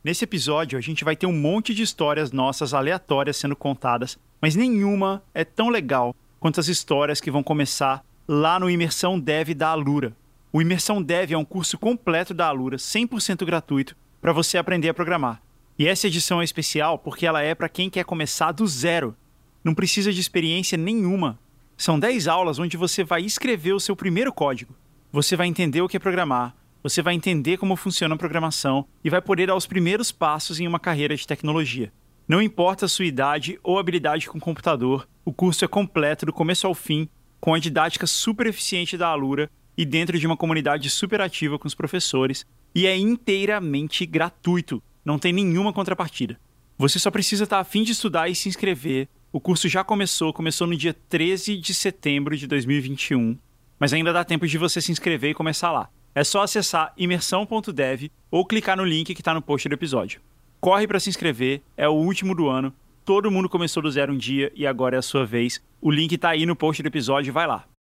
Nesse episódio, a gente vai ter um monte de histórias nossas aleatórias sendo contadas, mas nenhuma é tão legal quanto as histórias que vão começar lá no Imersão Dev da Alura. O Imersão Dev é um curso completo da Alura, 100% gratuito, para você aprender a programar. E essa edição é especial porque ela é para quem quer começar do zero. Não precisa de experiência nenhuma. São 10 aulas onde você vai escrever o seu primeiro código. Você vai entender o que é programar, você vai entender como funciona a programação e vai poder dar os primeiros passos em uma carreira de tecnologia. Não importa a sua idade ou habilidade com computador, o curso é completo do começo ao fim, com a didática super eficiente da Alura e dentro de uma comunidade super ativa com os professores, e é inteiramente gratuito, não tem nenhuma contrapartida. Você só precisa estar a fim de estudar e se inscrever. O curso já começou no dia 13 de setembro de 2021, mas ainda dá tempo de você se inscrever e começar lá. É só acessar imersão.dev ou clicar no link que está no post do episódio. Corre para se inscrever, é o último do ano, todo mundo começou do zero um dia e agora é a sua vez. O link está aí no post do episódio, vai lá.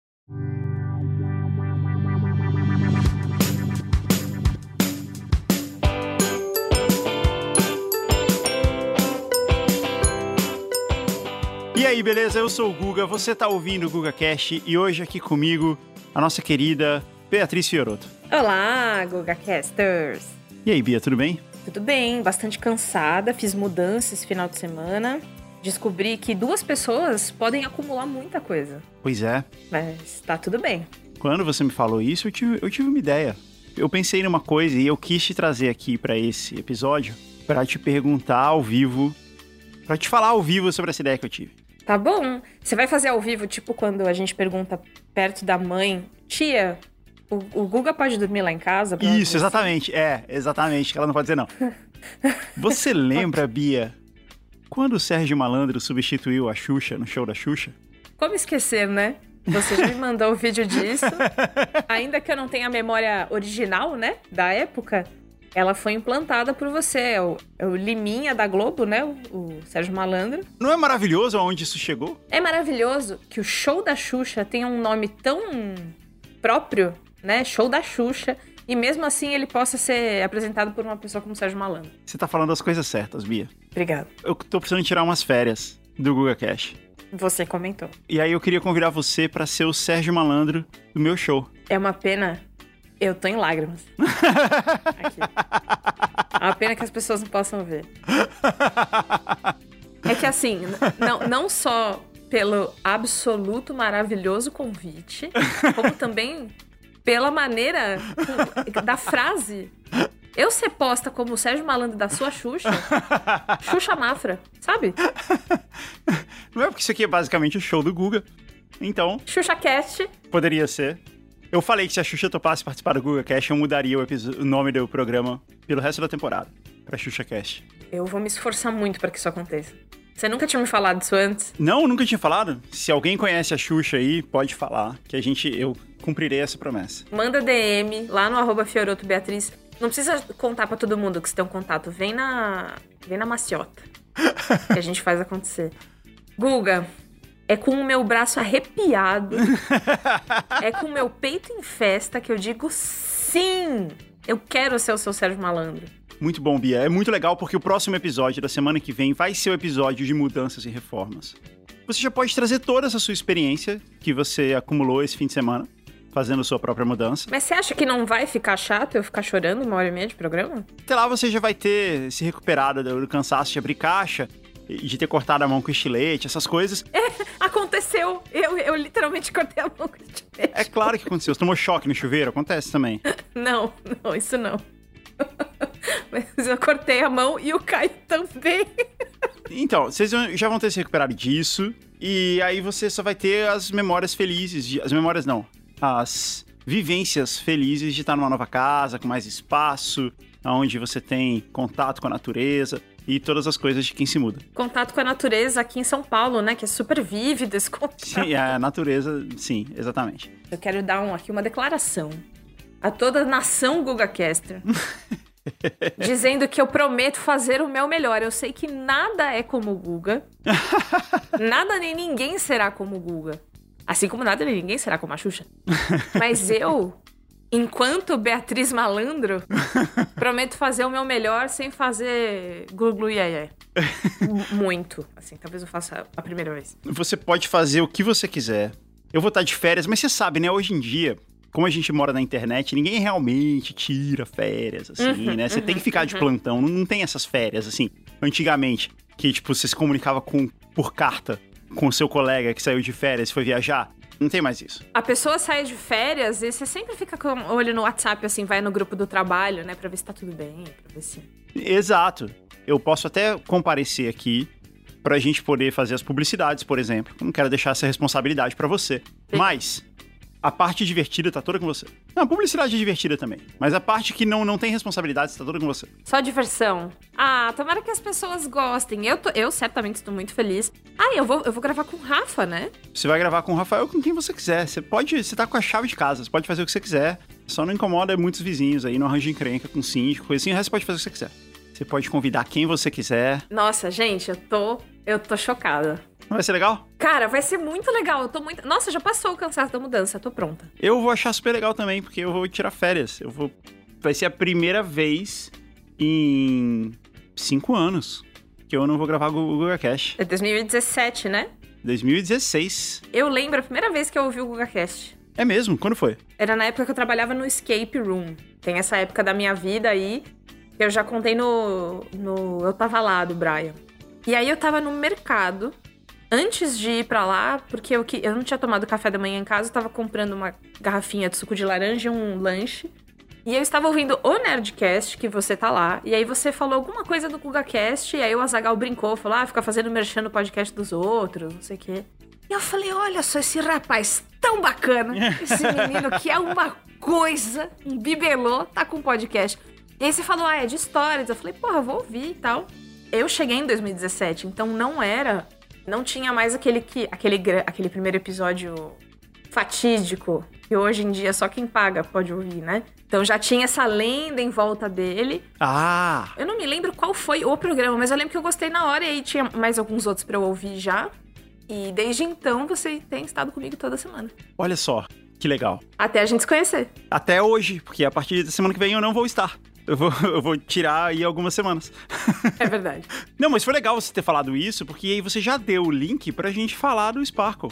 E aí, beleza? Eu sou o Guga, você tá ouvindo o GugaCast e hoje aqui comigo a nossa querida Beatriz Fiorotto. Olá, GugaCasters! E aí, Bia, tudo bem? Tudo bem, bastante cansada, fiz mudança esse final de semana. Descobri que 2 pessoas podem acumular muita coisa. Pois é. Mas tá tudo bem. Quando você me falou isso, eu tive uma ideia. Eu pensei numa coisa e eu quis te trazer aqui pra esse episódio pra te perguntar ao vivo, pra te falar ao vivo sobre essa ideia que eu tive. Tá bom. Você vai fazer ao vivo, tipo quando a gente pergunta perto da mãe, tia, o Guga pode dormir lá em casa? Isso, exatamente. Exatamente, que ela não pode dizer não. Você lembra, Bia, quando o Sérgio Malandro substituiu a Xuxa no show da Xuxa? Como esquecer, né? Você já me mandou o vídeo disso. Ainda que eu não tenha a memória original, né, da época, ela foi implantada por você. É o Liminha da Globo, né? O Sérgio Malandro. Não é maravilhoso aonde isso chegou? É maravilhoso que o show da Xuxa tenha um nome tão próprio, né? Show da Xuxa. E mesmo assim ele possa ser apresentado por uma pessoa como o Sérgio Malandro. Você tá falando as coisas certas, Bia. Obrigada. Eu tô precisando tirar umas férias do GugaCast. Você comentou. E aí eu queria convidar você pra ser o Sérgio Malandro do meu show. É uma pena. Eu tô em lágrimas. Aqui. É uma pena que as pessoas não possam ver. É que assim, não só pelo absoluto maravilhoso convite, como também pela maneira da frase. Eu ser posta como o Sérgio Malandro da sua Xuxa, Xuxa Mafra, sabe? Não é porque isso aqui é basicamente o show do Guga. Então... XuxaCast. Poderia ser. Eu falei que se a Xuxa topasse participar do GugaCast, eu mudaria o nome do programa pelo resto da temporada, pra XuxaCast. Eu vou me esforçar muito pra que isso aconteça. Você nunca tinha me falado disso antes? Não, nunca tinha falado. Se alguém conhece a Xuxa aí, pode falar, que eu cumprirei essa promessa. Manda DM lá no @FiorottoBeatriz. Não precisa contar pra todo mundo que você tem um contato. Vem na maciota, que a gente faz acontecer. Guga... É com o meu braço arrepiado, é com o meu peito em festa que eu digo sim, eu quero ser o seu Sérgio Malandro. Muito bom, Bia. É muito legal porque o próximo episódio da semana que vem vai ser o episódio de mudanças e reformas. Você já pode trazer toda essa sua experiência que você acumulou esse fim de semana, fazendo sua própria mudança. Mas você acha que não vai ficar chato eu ficar chorando 1h30 de programa? Até lá você já vai ter se recuperado do cansaço de abrir caixa, de ter cortado a mão com estilete, essas coisas. Aconteceu! Eu literalmente cortei a mão com estilete. É claro que aconteceu. Você tomou choque no chuveiro? Acontece também. Não, isso não. Mas eu cortei a mão e o Caio também. Então, vocês já vão ter se recuperado disso. E aí você só vai ter as memórias felizes. As memórias não. As vivências felizes de estar numa nova casa, com mais espaço, onde você tem contato com a natureza e todas as coisas de quem se muda. Contato com a natureza aqui em São Paulo, né? Que é super vívido esse contato. Sim, a natureza, sim, exatamente. Eu quero dar aqui uma declaração a toda a nação GugaCaster. Dizendo que eu prometo fazer o meu melhor. Eu sei que nada é como o Guga. Nada nem ninguém será como o Guga. Assim como nada nem ninguém será como a Xuxa. Mas eu Enquanto Beatriz Malandro, prometo fazer o meu melhor sem fazer glu-glu iê. Muito. Assim, talvez eu faça a primeira vez. Você pode fazer o que você quiser. Eu vou estar de férias, mas você sabe, né? Hoje em dia, como a gente mora na internet, ninguém realmente tira férias, assim, né? Você tem que ficar de plantão, não tem essas férias, assim. Antigamente, que, tipo, você se comunicava por carta com o seu colega que saiu de férias e foi viajar. Não tem mais isso. A pessoa sai de férias e você sempre fica com o olho no WhatsApp, assim, vai no grupo do trabalho, né? Pra ver se tá tudo bem, pra ver se... Exato. Eu posso até comparecer aqui pra gente poder fazer as publicidades, por exemplo. Eu não quero deixar essa responsabilidade pra você. Sim. Mas a parte divertida tá toda com você. Não, a publicidade é divertida também. Mas a parte que não tem responsabilidade tá toda com você. Só diversão. Ah, tomara que as pessoas gostem. Eu certamente estou muito feliz. Ah, eu vou gravar com o Rafa, né? Você vai gravar com o Rafael com quem você quiser. Você tá com a chave de casa, você pode fazer o que você quiser. Só não incomoda muitos vizinhos aí, não arranja encrenca com síndico, coisa assim. O resto você pode fazer o que você quiser. Você pode convidar quem você quiser. Nossa, gente, eu tô chocada. Não vai ser legal? Cara, vai ser muito legal. Eu tô muito... Nossa, já passou o cansaço da mudança. Tô pronta. Eu vou achar super legal também, porque eu vou tirar férias. Vai ser a primeira vez em 5 anos que eu não vou gravar o GugaCast. É 2017, né? 2016. Eu lembro a primeira vez que eu ouvi o GugaCast. É mesmo? Quando foi? Era na época que eu trabalhava no Escape Room. Tem essa época da minha vida aí, que eu já contei no Eu Tava Lá, do Brian. E aí eu tava no mercado... Antes de ir pra lá, porque eu não tinha tomado café da manhã em casa, eu tava comprando uma garrafinha de suco de laranja e um lanche. E eu estava ouvindo o Nerdcast, que você tá lá. E aí você falou alguma coisa do GugaCast, e aí o Azaghal brincou, falou, fica fazendo merchan no podcast dos outros, não sei o quê. E eu falei, olha só esse rapaz tão bacana, esse menino que é uma coisa, um bibelô, tá com um podcast. E aí você falou, é de histórias. Eu falei, porra, vou ouvir e tal. Eu cheguei em 2017, então não tinha mais aquele primeiro episódio fatídico, que hoje em dia só quem paga pode ouvir, né? Então já tinha essa lenda em volta dele. Ah! Eu não me lembro qual foi o programa, mas eu lembro que eu gostei na hora e aí tinha mais alguns outros pra eu ouvir já. E desde então você tem estado comigo toda semana. Olha só, que legal. Até a gente se conhecer. Até hoje, porque a partir da semana que vem eu não vou estar. Eu vou tirar aí algumas semanas. É verdade. Não, mas foi legal você ter falado isso, porque aí você já deu o link pra gente falar do Sparkle.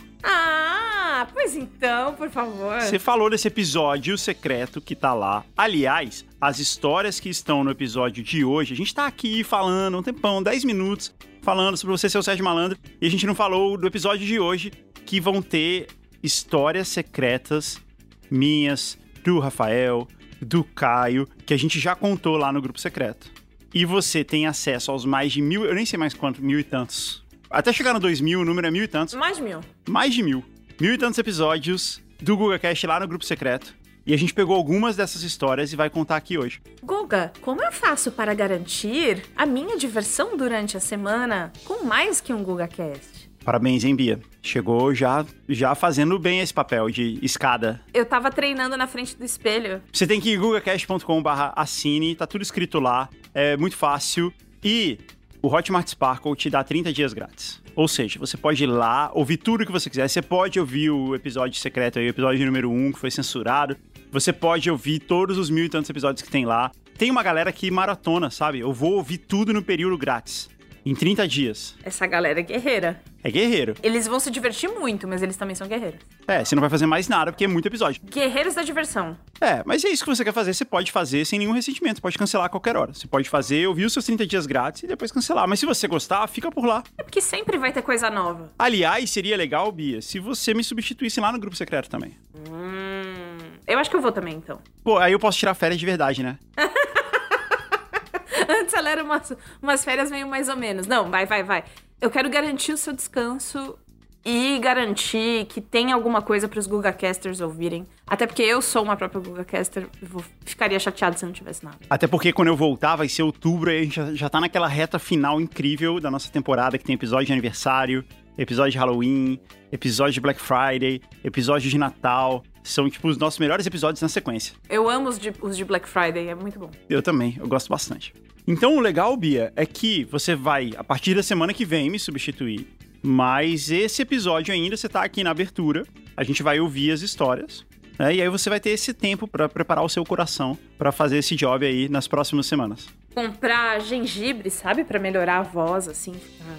Ah, pois então, por favor. Você falou desse episódio secreto que tá lá. Aliás, as histórias que estão no episódio de hoje, a gente tá aqui falando um tempão, 10 minutos, falando sobre você ser o Sérgio Malandro, e a gente não falou do episódio de hoje, que vão ter histórias secretas minhas, do Rafael, do Caio, que a gente já contou lá no grupo secreto. E você tem acesso aos mais de 1.000, eu nem sei mais quanto, 1.000 e tantos. Até chegar no 2.000, o número é 1.000 e tantos. Mais de 1.000. Mais de 1.000. 1.000 e tantos episódios do GugaCast lá no grupo secreto. E a gente pegou algumas dessas histórias e vai contar aqui hoje. Guga, como eu faço para garantir a minha diversão durante a semana com mais que um GugaCast? Parabéns, hein, Bia? Chegou já fazendo bem esse papel de escada. Eu tava treinando na frente do espelho. Você tem que ir gugacast.com/assine, tá tudo escrito lá, é muito fácil. E o Hotmart Sparkle te dá 30 dias grátis. Ou seja, você pode ir lá, ouvir tudo que você quiser. Você pode ouvir o episódio secreto aí, o episódio número 1, que foi censurado. Você pode ouvir todos os 1.000 e tantos episódios que tem lá. Tem uma galera que maratona, sabe? Eu vou ouvir tudo no período grátis. Em 30 dias. Essa galera é guerreira. É guerreiro. Eles vão se divertir muito, mas eles também são guerreiros. É, você não vai fazer mais nada, porque é muito episódio. Guerreiros da diversão. É, mas é isso que você quer fazer, você pode fazer sem nenhum ressentimento. Você pode cancelar a qualquer hora. Você pode fazer, ouvir os seus 30 dias grátis e depois cancelar. Mas se você gostar, fica por lá. É porque sempre vai ter coisa nova. Aliás, seria legal, Bia, se você me substituísse lá no grupo secreto também. Eu acho que eu vou também, então. Pô, aí eu posso tirar férias de verdade, né? Antes ela era umas férias meio mais ou menos. Não, vai. Eu quero garantir o seu descanso e garantir que tem alguma coisa pros GugaCasters ouvirem. Até porque eu sou uma própria GugaCaster e ficaria chateado se não tivesse nada. Até porque quando eu voltar vai ser outubro e a gente já tá naquela reta final incrível da nossa temporada, que tem episódio de aniversário, episódio de Halloween, episódio de Black Friday, episódio de Natal. São, tipo, os nossos melhores episódios na sequência. Eu amo os de Black Friday, é muito bom. Eu também, eu gosto bastante. Então, o legal, Bia, é que você vai, a partir da semana que vem, me substituir. Mas esse episódio ainda, você tá aqui na abertura. A gente vai ouvir as histórias. né? E aí você vai ter esse tempo pra preparar o seu coração pra fazer esse job aí nas próximas semanas. Comprar gengibre, sabe? Pra melhorar a voz, assim.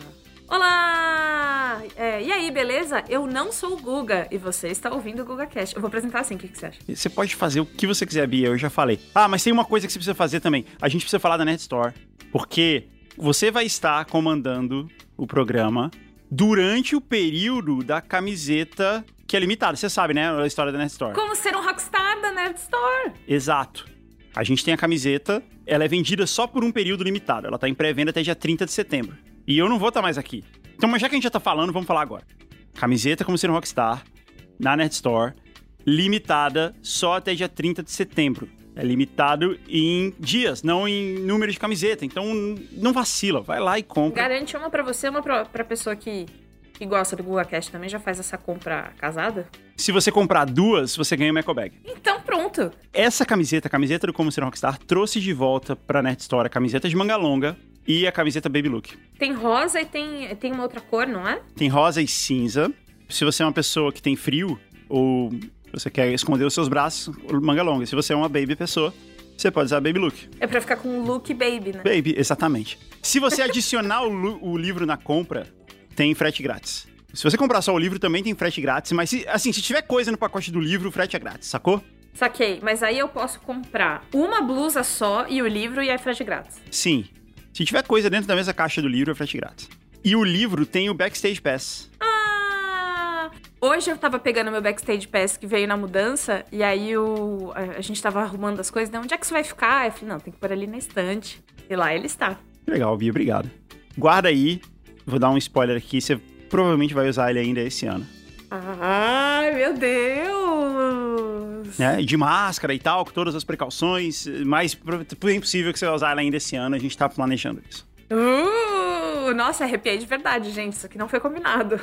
Olá! E aí, beleza? Eu não sou o Guga e você está ouvindo o GugaCast. Eu vou apresentar assim, o que você acha? Você pode fazer o que você quiser, Bia, eu já falei. Ah, mas tem uma coisa que você precisa fazer também. A gente precisa falar da Nerd Store, porque você vai estar comandando o programa durante o período da camiseta que é limitada. Você sabe, né, a história da Nerd Store. Como ser um rockstar da Nerd Store. Exato. A gente tem a camiseta, ela é vendida só por um período limitado. Ela tá em pré-venda até dia 30 de setembro. E eu não vou estar mais aqui. Então, mas já que a gente já tá falando, vamos falar agora. Camiseta Como Ser um Rockstar, na Nerd Store, limitada só até dia 30 de setembro. É limitado em dias, não em número de camiseta. Então, não vacila. Vai lá e compra. Garante uma pra você, uma pra pessoa que gosta do GugaCast também, já faz essa compra casada. Se você comprar duas, você ganha uma eco bag. Então, pronto. Essa camiseta, a camiseta do Como Ser um Rockstar, trouxe de volta pra Nerd Store a camiseta de manga longa e a camiseta Baby Look. Tem rosa e tem uma outra cor, não é? Tem rosa e cinza. Se você é uma pessoa que tem frio ou você quer esconder os seus braços, manga longa. Se você é uma baby pessoa, você pode usar Baby Look. É pra ficar com o look baby, né? Baby, exatamente. Se você adicionar o livro na compra, tem frete grátis. Se você comprar só o livro, também tem frete grátis. Mas, se tiver coisa no pacote do livro, o frete é grátis, sacou? Saquei. Mas aí eu posso comprar uma blusa só e o livro e é frete grátis. Sim. Se tiver coisa dentro da mesma caixa do livro, é frete grátis. E o livro tem o Backstage Pass. Hoje eu tava pegando meu Backstage Pass que veio na mudança, e aí a gente tava arrumando as coisas, né? Onde é que isso vai ficar? Eu falei, não, tem que pôr ali na estante. E lá ele está. Legal, Bia, obrigado. Guarda aí, vou dar um spoiler aqui, você provavelmente vai usar ele ainda esse ano. Ai, meu Deus! De máscara e tal, com todas as precauções, mas é impossível que você vai usar ele ainda esse ano, a gente tá planejando isso. Nossa, arrepiei de verdade, gente. Isso aqui não foi combinado.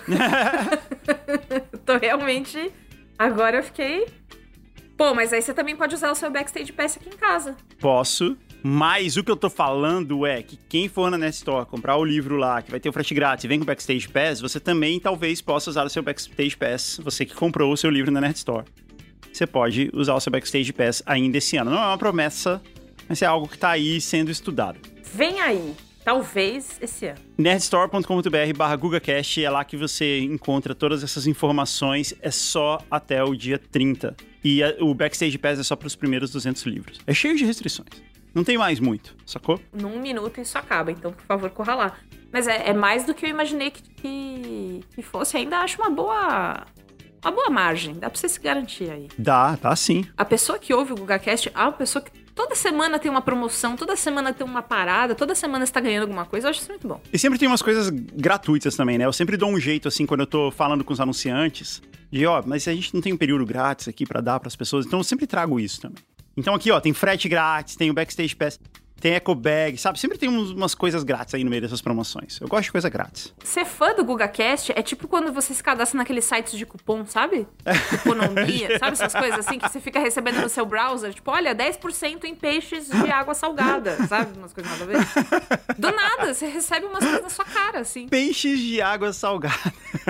Tô realmente... Agora eu fiquei... Pô, mas aí você também pode usar o seu Backstage Pass aqui em casa. Posso, mas o que eu tô falando é que quem for na Nerd Store comprar o livro lá, que vai ter o frete grátis e vem com o Backstage Pass, você também talvez possa usar o seu Backstage Pass, você que comprou o seu livro na Nerd Store. Você pode usar o seu Backstage Pass ainda esse ano. Não é uma promessa, mas é algo que tá aí sendo estudado. Vem aí. Talvez esse ano. nerdstore.com.br/GugaCast, é lá que você encontra todas essas informações, é só até o dia 30. E o Backstage Pass é só para os primeiros 200 livros. É cheio de restrições. Não tem mais muito, sacou? Num minuto isso acaba, então por favor corra lá. Mas é mais do que eu imaginei que fosse. Ainda acho uma boa margem, dá pra você se garantir aí. Dá sim. A pessoa que ouve o GugaCast é uma pessoa que toda semana tem uma promoção, toda semana tem uma parada, toda semana você tá ganhando alguma coisa, eu acho isso muito bom. E sempre tem umas coisas gratuitas também, né? Eu sempre dou um jeito, assim, quando eu tô falando com os anunciantes, de, mas a gente não tem um período grátis aqui pra dar pras pessoas, então eu sempre trago isso também. Então aqui, tem frete grátis, tem o Backstage Pass, tem eco bag, sabe? Sempre tem umas coisas grátis aí no meio dessas promoções. Eu gosto de coisa grátis. Ser fã do GugaCast é tipo quando você se cadastra naqueles sites de cupom, sabe? Cuponomia, sabe essas coisas assim que você fica recebendo no seu browser? Tipo, olha, 10% em peixes de água salgada, sabe? Umas coisas nada a ver. Do nada, você recebe umas coisas na sua cara, assim. Peixes de água salgada.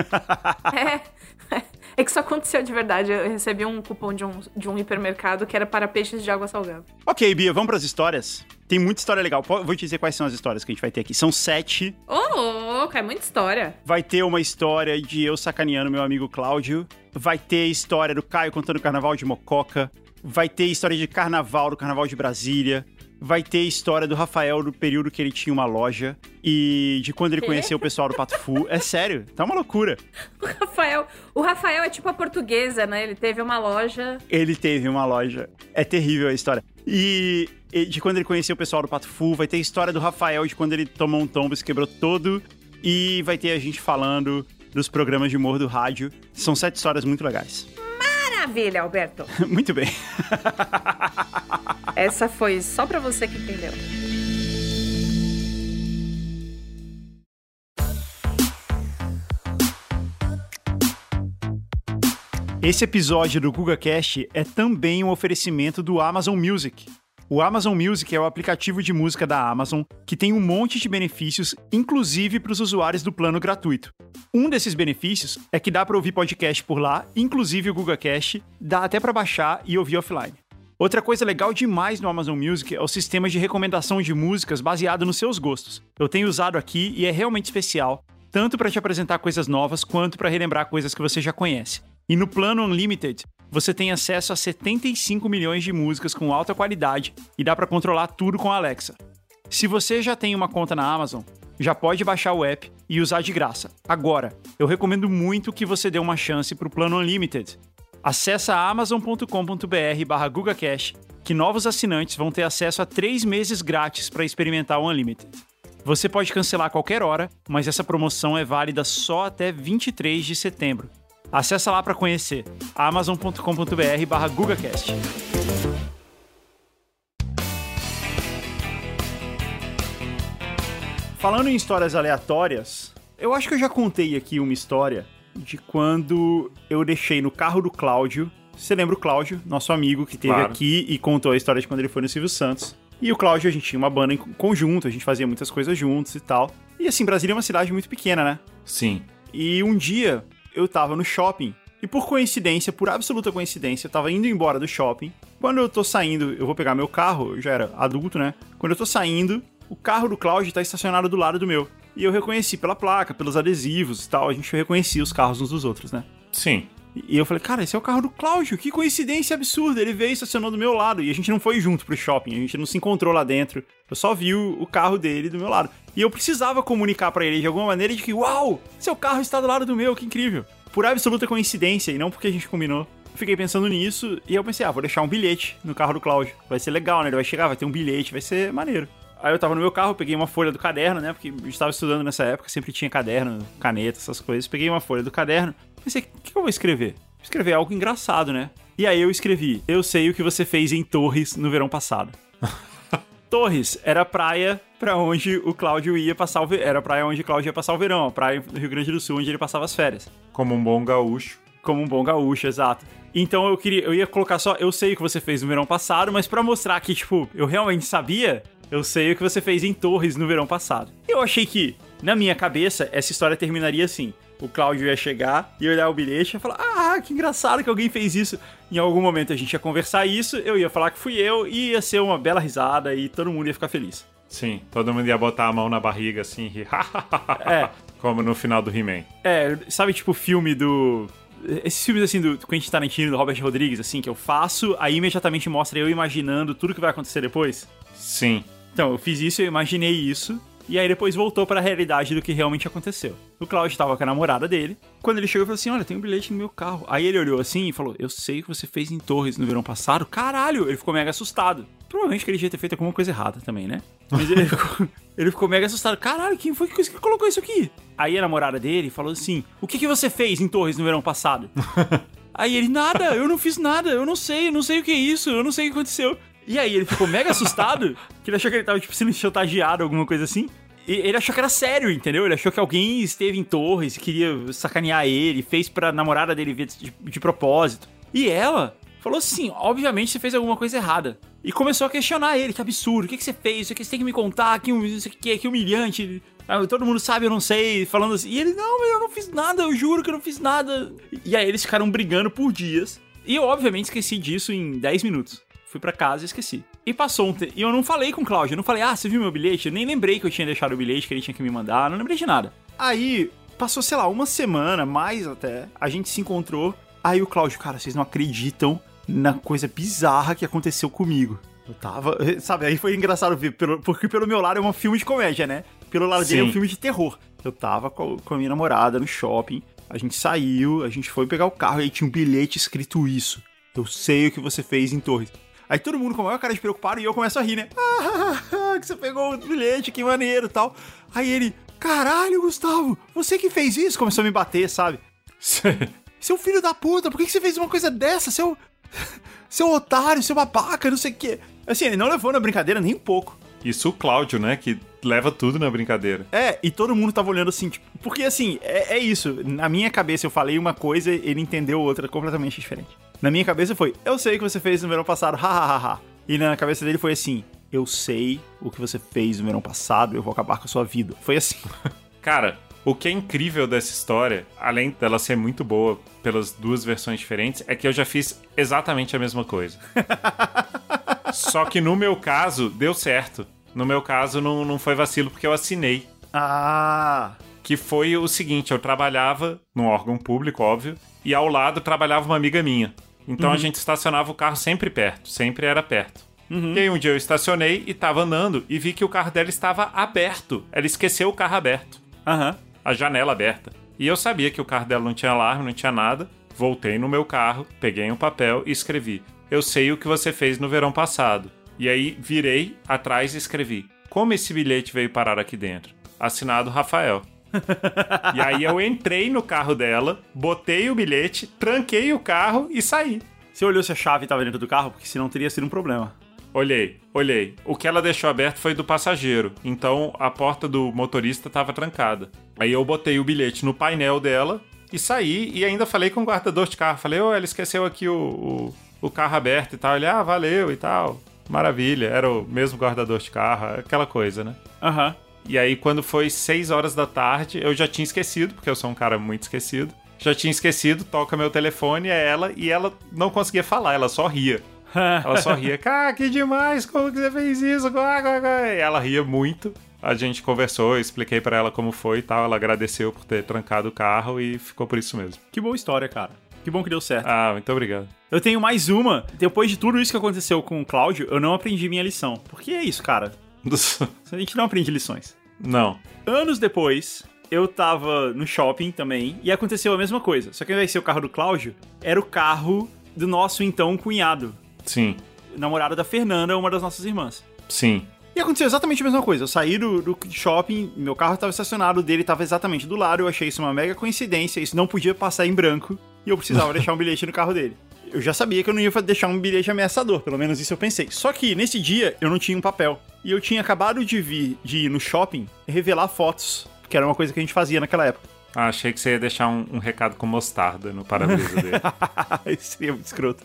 É que isso aconteceu de verdade. Eu recebi um cupom de um hipermercado que era para peixes de água salgada. Ok, Bia, vamos pras histórias? Tem muita história legal. Vou te dizer quais são as histórias que a gente vai ter aqui. São 7. Ô, louco, é muita história. Vai ter uma história de eu sacaneando meu amigo Cláudio. Vai ter história do Caio contando o carnaval de Mococa. Vai ter história de carnaval, do carnaval de Brasília. Vai ter história do Rafael do período que ele tinha uma loja e de quando ele conheceu o pessoal do Pato Fu. É sério, tá uma loucura. O Rafael é tipo a portuguesa, né? Ele teve uma loja. É terrível a história. E de quando ele conheceu o pessoal do Pato Fu, vai ter história do Rafael de quando ele tomou um tombo e se quebrou todo. E vai ter a gente falando dos programas de humor do rádio. São 7 histórias muito legais. Maravilha, Alberto. Muito bem. Essa foi só pra você que entendeu. Esse episódio do GugaCast é também um oferecimento do Amazon Music. O Amazon Music é o aplicativo de música da Amazon que tem um monte de benefícios, inclusive para os usuários do plano gratuito. Um desses benefícios é que dá para ouvir podcast por lá, inclusive o GugaCast, dá até para baixar e ouvir offline. Outra coisa legal demais no Amazon Music é o sistema de recomendação de músicas baseado nos seus gostos. Eu tenho usado aqui e é realmente especial, tanto para te apresentar coisas novas quanto para relembrar coisas que você já conhece. E no plano Unlimited, você tem acesso a 75 milhões de músicas com alta qualidade e dá para controlar tudo com a Alexa. Se você já tem uma conta na Amazon, já pode baixar o app e usar de graça. Agora, eu recomendo muito que você dê uma chance para o plano Unlimited. Acesse amazon.com.br/GugaCast que novos assinantes vão ter acesso a 3 meses grátis para experimentar o Unlimited. Você pode cancelar a qualquer hora, mas essa promoção é válida só até 23 de setembro. Acesse lá para conhecer, amazon.com.br/GugaCast. Falando em histórias aleatórias, eu acho que eu já contei aqui uma história de quando eu deixei no carro do Cláudio. Você lembra o Cláudio, nosso amigo que esteve aqui e contou a história de quando ele foi no Silvio Santos. E o Cláudio, a gente tinha uma banda em conjunto, a gente fazia muitas coisas juntos e tal. E assim, Brasília é uma cidade muito pequena, né? Sim. E um dia eu tava no shopping e por coincidência, por absoluta coincidência, eu tava indo embora do shopping. Quando eu tô saindo, eu vou pegar meu carro, eu já era adulto, né? Quando eu tô saindo, o carro do Cláudio tá estacionado do lado do meu. E eu reconheci pela placa, pelos adesivos e tal, a gente reconhecia os carros uns dos outros, né? Sim. E eu falei, cara, esse é o carro do Cláudio, que coincidência absurda, ele veio e estacionou do meu lado, e a gente não foi junto pro shopping, a gente não se encontrou lá dentro, eu só vi o carro dele do meu lado. E eu precisava comunicar pra ele de alguma maneira de que, uau, seu carro está do lado do meu, que incrível. Por absoluta coincidência, e não porque a gente combinou. Eu fiquei pensando nisso, e eu pensei, vou deixar um bilhete no carro do Cláudio, vai ser legal, né, ele vai chegar, vai ter um bilhete, vai ser maneiro. Aí eu tava no meu carro, peguei uma folha do caderno, né, porque eu estava estudando nessa época, sempre tinha caderno, caneta, essas coisas, peguei uma folha do caderno, pensei, o que eu vou escrever? Escrever algo engraçado, né? E aí eu escrevi, eu sei o que você fez em Torres no verão passado. Torres era a praia pra onde o Cláudio ia passar o verão. Era a praia onde o Cláudio ia passar o verão, a praia do Rio Grande do Sul, onde ele passava as férias. Como um bom gaúcho. Como um bom gaúcho, exato. Então eu ia colocar só, eu sei o que você fez no verão passado, mas pra mostrar que, tipo, eu realmente sabia, eu sei o que você fez em Torres no verão passado. Eu achei que, na minha cabeça, essa história terminaria assim. O Cláudio ia chegar, ia olhar o bilhete e ia falar, que engraçado que alguém fez isso. Em algum momento a gente ia conversar isso, eu ia falar que fui eu e ia ser uma bela risada e todo mundo ia ficar feliz. Sim, todo mundo ia botar a mão na barriga assim e rir. Como no final do He-Man. Sabe tipo o filme do... Esses filmes assim do Quentin Tarantino, do Robert Rodrigues, assim, que eu faço, aí imediatamente mostra eu imaginando tudo que vai acontecer depois? Sim. Então, eu fiz isso, eu imaginei isso. E aí depois voltou pra realidade do que realmente aconteceu. O Cláudio tava com a namorada dele. Quando ele chegou, ele falou assim, olha, tem um bilhete no meu carro. Aí ele olhou assim e falou, eu sei o que você fez em Torres no verão passado. Caralho! Ele ficou mega assustado. Provavelmente que ele devia ter feito alguma coisa errada também, né? Mas ele ficou mega assustado. Caralho, quem foi que colocou isso aqui? Aí a namorada dele falou assim, o que você fez em Torres no verão passado? Aí ele, nada, eu não fiz nada, eu não sei o que é isso, eu não sei o que aconteceu. E aí ele ficou mega assustado, que ele achou que ele tava, tipo, sendo chantageado, alguma coisa assim. E ele achou que era sério, entendeu? Ele achou que alguém esteve em Torres, queria sacanear ele, fez pra namorada dele ver de propósito. E ela falou assim, obviamente você fez alguma coisa errada. E começou a questionar ele, que absurdo, o que você fez? Isso aqui você tem que me contar, que humilhante. Todo mundo sabe, eu não sei, falando assim. E ele, não, mas eu não fiz nada, eu juro que eu não fiz nada. E aí eles ficaram brigando por dias. E eu, obviamente, esqueci disso em 10 minutos. Fui pra casa e esqueci. E passou um tempo. E eu não falei com o Cláudio. Eu não falei, você viu meu bilhete? Eu nem lembrei que eu tinha deixado o bilhete, que ele tinha que me mandar. Não lembrei de nada. Aí, passou, sei lá, uma semana, mais até. A gente se encontrou. Aí o Cláudio, cara, vocês não acreditam na coisa bizarra que aconteceu comigo. Eu tava... Sabe, aí foi engraçado ver. Porque pelo meu lado é um filme de comédia, né? Pelo lado dele é um filme de terror. Eu tava com a minha namorada no shopping. A gente saiu, a gente foi pegar o carro e aí tinha um bilhete escrito isso. Eu sei o que você fez em Torres. Aí todo mundo com a maior cara de preocupado e eu começo a rir, né? Que você pegou o bilhete, que maneiro e tal. Aí ele, caralho, Gustavo, você que fez isso? Começou a me bater, sabe? Seu filho da puta, por que você fez uma coisa dessa? Seu otário, seu babaca, não sei o quê. Assim, ele não levou na brincadeira nem um pouco. Isso o Cláudio, né? Que leva tudo na brincadeira. E todo mundo tava olhando assim, tipo... Porque, assim, é isso. Na minha cabeça, eu falei uma coisa e ele entendeu outra completamente diferente. Na minha cabeça foi, eu sei o que você fez no verão passado, hahaha. E na cabeça dele foi assim, eu sei o que você fez no verão passado, eu vou acabar com a sua vida. Foi assim. Cara, o que é incrível dessa história, além dela ser muito boa pelas duas versões diferentes, é que eu já fiz exatamente a mesma coisa. Só que no meu caso, deu certo. No meu caso, não foi vacilo, porque eu assinei. Ah! Que foi o seguinte, eu trabalhava num órgão público, óbvio, e ao lado trabalhava uma amiga minha. Então a gente estacionava o carro sempre perto, sempre era perto. E aí um dia eu estacionei e tava andando e vi que o carro dela estava aberto. Ela esqueceu o carro aberto. A janela aberta. E eu sabia que o carro dela não tinha alarme, não tinha nada. Voltei no meu carro, peguei um papel e escrevi: eu sei o que você fez no verão passado. E aí virei atrás e escrevi: como esse bilhete veio parar aqui dentro? Assinado Rafael. E aí eu entrei no carro dela, botei o bilhete, tranquei o carro e saí. Você olhou se a chave estava dentro do carro? Porque senão teria sido um problema. Olhei. O que ela deixou aberto foi do passageiro, então a porta do motorista estava trancada. Aí eu botei o bilhete no painel dela e saí, e ainda falei com o guardador de carro. Falei, ela esqueceu aqui o carro aberto e tal. Ele, valeu e tal. Maravilha, era o mesmo guardador de carro, aquela coisa, né? E aí quando foi 6 horas da tarde, eu já tinha esquecido, porque eu sou um cara muito esquecido. Já tinha esquecido, toca meu telefone, é ela, e ela não conseguia falar, ela só ria. Ela só ria, que demais, como que você fez isso? E ela ria muito. A gente conversou, eu expliquei pra ela como foi e tal. Ela agradeceu por ter trancado o carro e ficou por isso mesmo. Que boa história, cara. Que bom que deu certo. Muito obrigado. Eu tenho mais uma. Depois de tudo isso que aconteceu com o Cláudio, eu não aprendi minha lição. Porque é isso, cara. A gente não aprende lições. Não. Anos depois, eu tava no shopping também e aconteceu a mesma coisa. Só que ao invés de ser o carro do Cláudio, era o carro do nosso então cunhado. Sim. Namorada da Fernanda, uma das nossas irmãs. Sim. E aconteceu exatamente a mesma coisa. Eu saí do shopping, meu carro estava estacionado, o dele estava exatamente do lado. Eu achei isso uma mega coincidência. Isso não podia passar em branco e eu precisava deixar um bilhete no carro dele. Eu já sabia que eu não ia deixar um bilhete ameaçador, pelo menos isso eu pensei. Só que nesse dia eu não tinha um papel. E eu tinha acabado de ir no shopping revelar fotos, que era uma coisa que a gente fazia naquela época. Achei que você ia deixar um recado com mostarda no para-brisa dele. Isso seria muito escroto.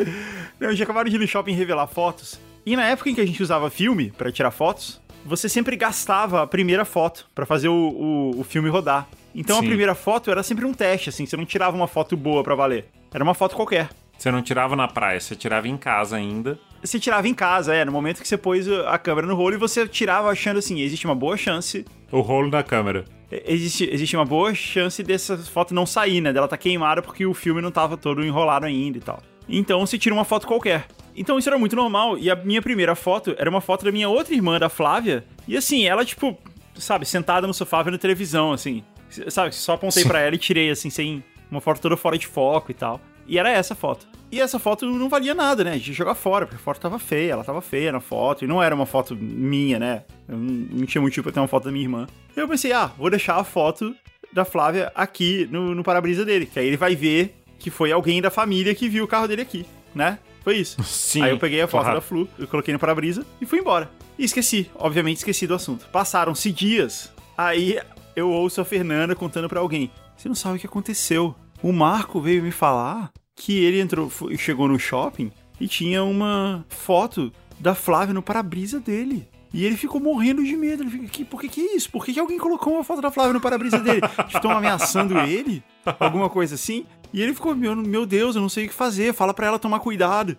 Eu já acabaram de ir no shopping revelar fotos. E na época em que a gente usava filme pra tirar fotos, você sempre gastava a primeira foto pra fazer o filme rodar. Então Sim. A primeira foto era sempre um teste, assim. Você não tirava uma foto boa pra valer. Era uma foto qualquer. Você não tirava na praia, você tirava em casa ainda. Você tirava em casa, no momento que você pôs a câmera no rolo e você tirava achando assim, existe uma boa chance... O rolo da câmera. Existe uma boa chance dessa foto não sair, né? Dela tá queimada porque o filme não tava todo enrolado ainda e tal. Então você tira uma foto qualquer. Então isso era muito normal. E a minha primeira foto era uma foto da minha outra irmã, da Flávia. E assim, ela tipo, sabe, sentada no sofá vendo televisão, assim. Sabe, só apontei pra ela e tirei, assim, sem uma foto toda fora de foco e tal. E era essa foto. E essa foto não valia nada, né? A gente ia jogar fora, porque a foto tava feia. Ela tava feia na foto. E não era uma foto minha, né? Eu não tinha motivo pra ter uma foto da minha irmã. E eu pensei, vou deixar a foto da Flávia aqui no para-brisa dele. Que aí ele vai ver que foi alguém da família que viu o carro dele aqui, né? Foi isso. Sim. Aí eu peguei a foto da Flu, eu coloquei no para-brisa e fui embora. E esqueci. Obviamente esqueci do assunto. Passaram-se dias. Aí eu ouço a Fernanda contando pra alguém. Você não sabe o que aconteceu. O Marco veio me falar que ele chegou no shopping e tinha uma foto da Flávia no para-brisa dele. E ele ficou morrendo de medo. Ele fica, por que é isso? Por que alguém colocou uma foto da Flávia no para-brisa dele? Estão ameaçando ele? Alguma coisa assim? E ele ficou, meu Deus, eu não sei o que fazer. Fala pra ela tomar cuidado.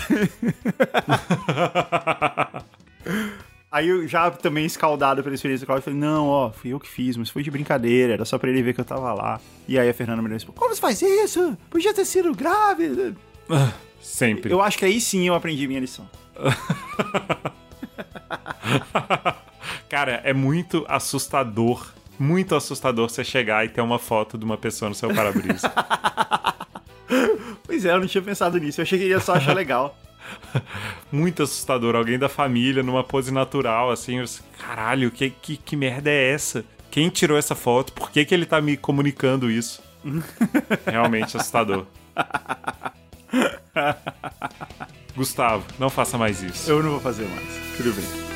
Aí eu já também escaldado pela experiência do Cláudio, falei, não, fui eu que fiz, mas foi de brincadeira, era só pra ele ver que eu tava lá. E aí a Fernanda me disse, como você faz isso? Podia ter sido grave. Sempre. Eu acho que aí sim eu aprendi minha lição. Cara, é muito assustador você chegar e ter uma foto de uma pessoa no seu para-brisa. Pois é, eu não tinha pensado nisso, eu achei que ele ia só achar legal. Muito assustador, alguém da família numa pose natural, assim, caralho, que merda é essa? Quem tirou essa foto? Por que ele tá me comunicando isso? Realmente assustador. Gustavo, não faça mais isso. Eu não vou fazer mais, tudo bem.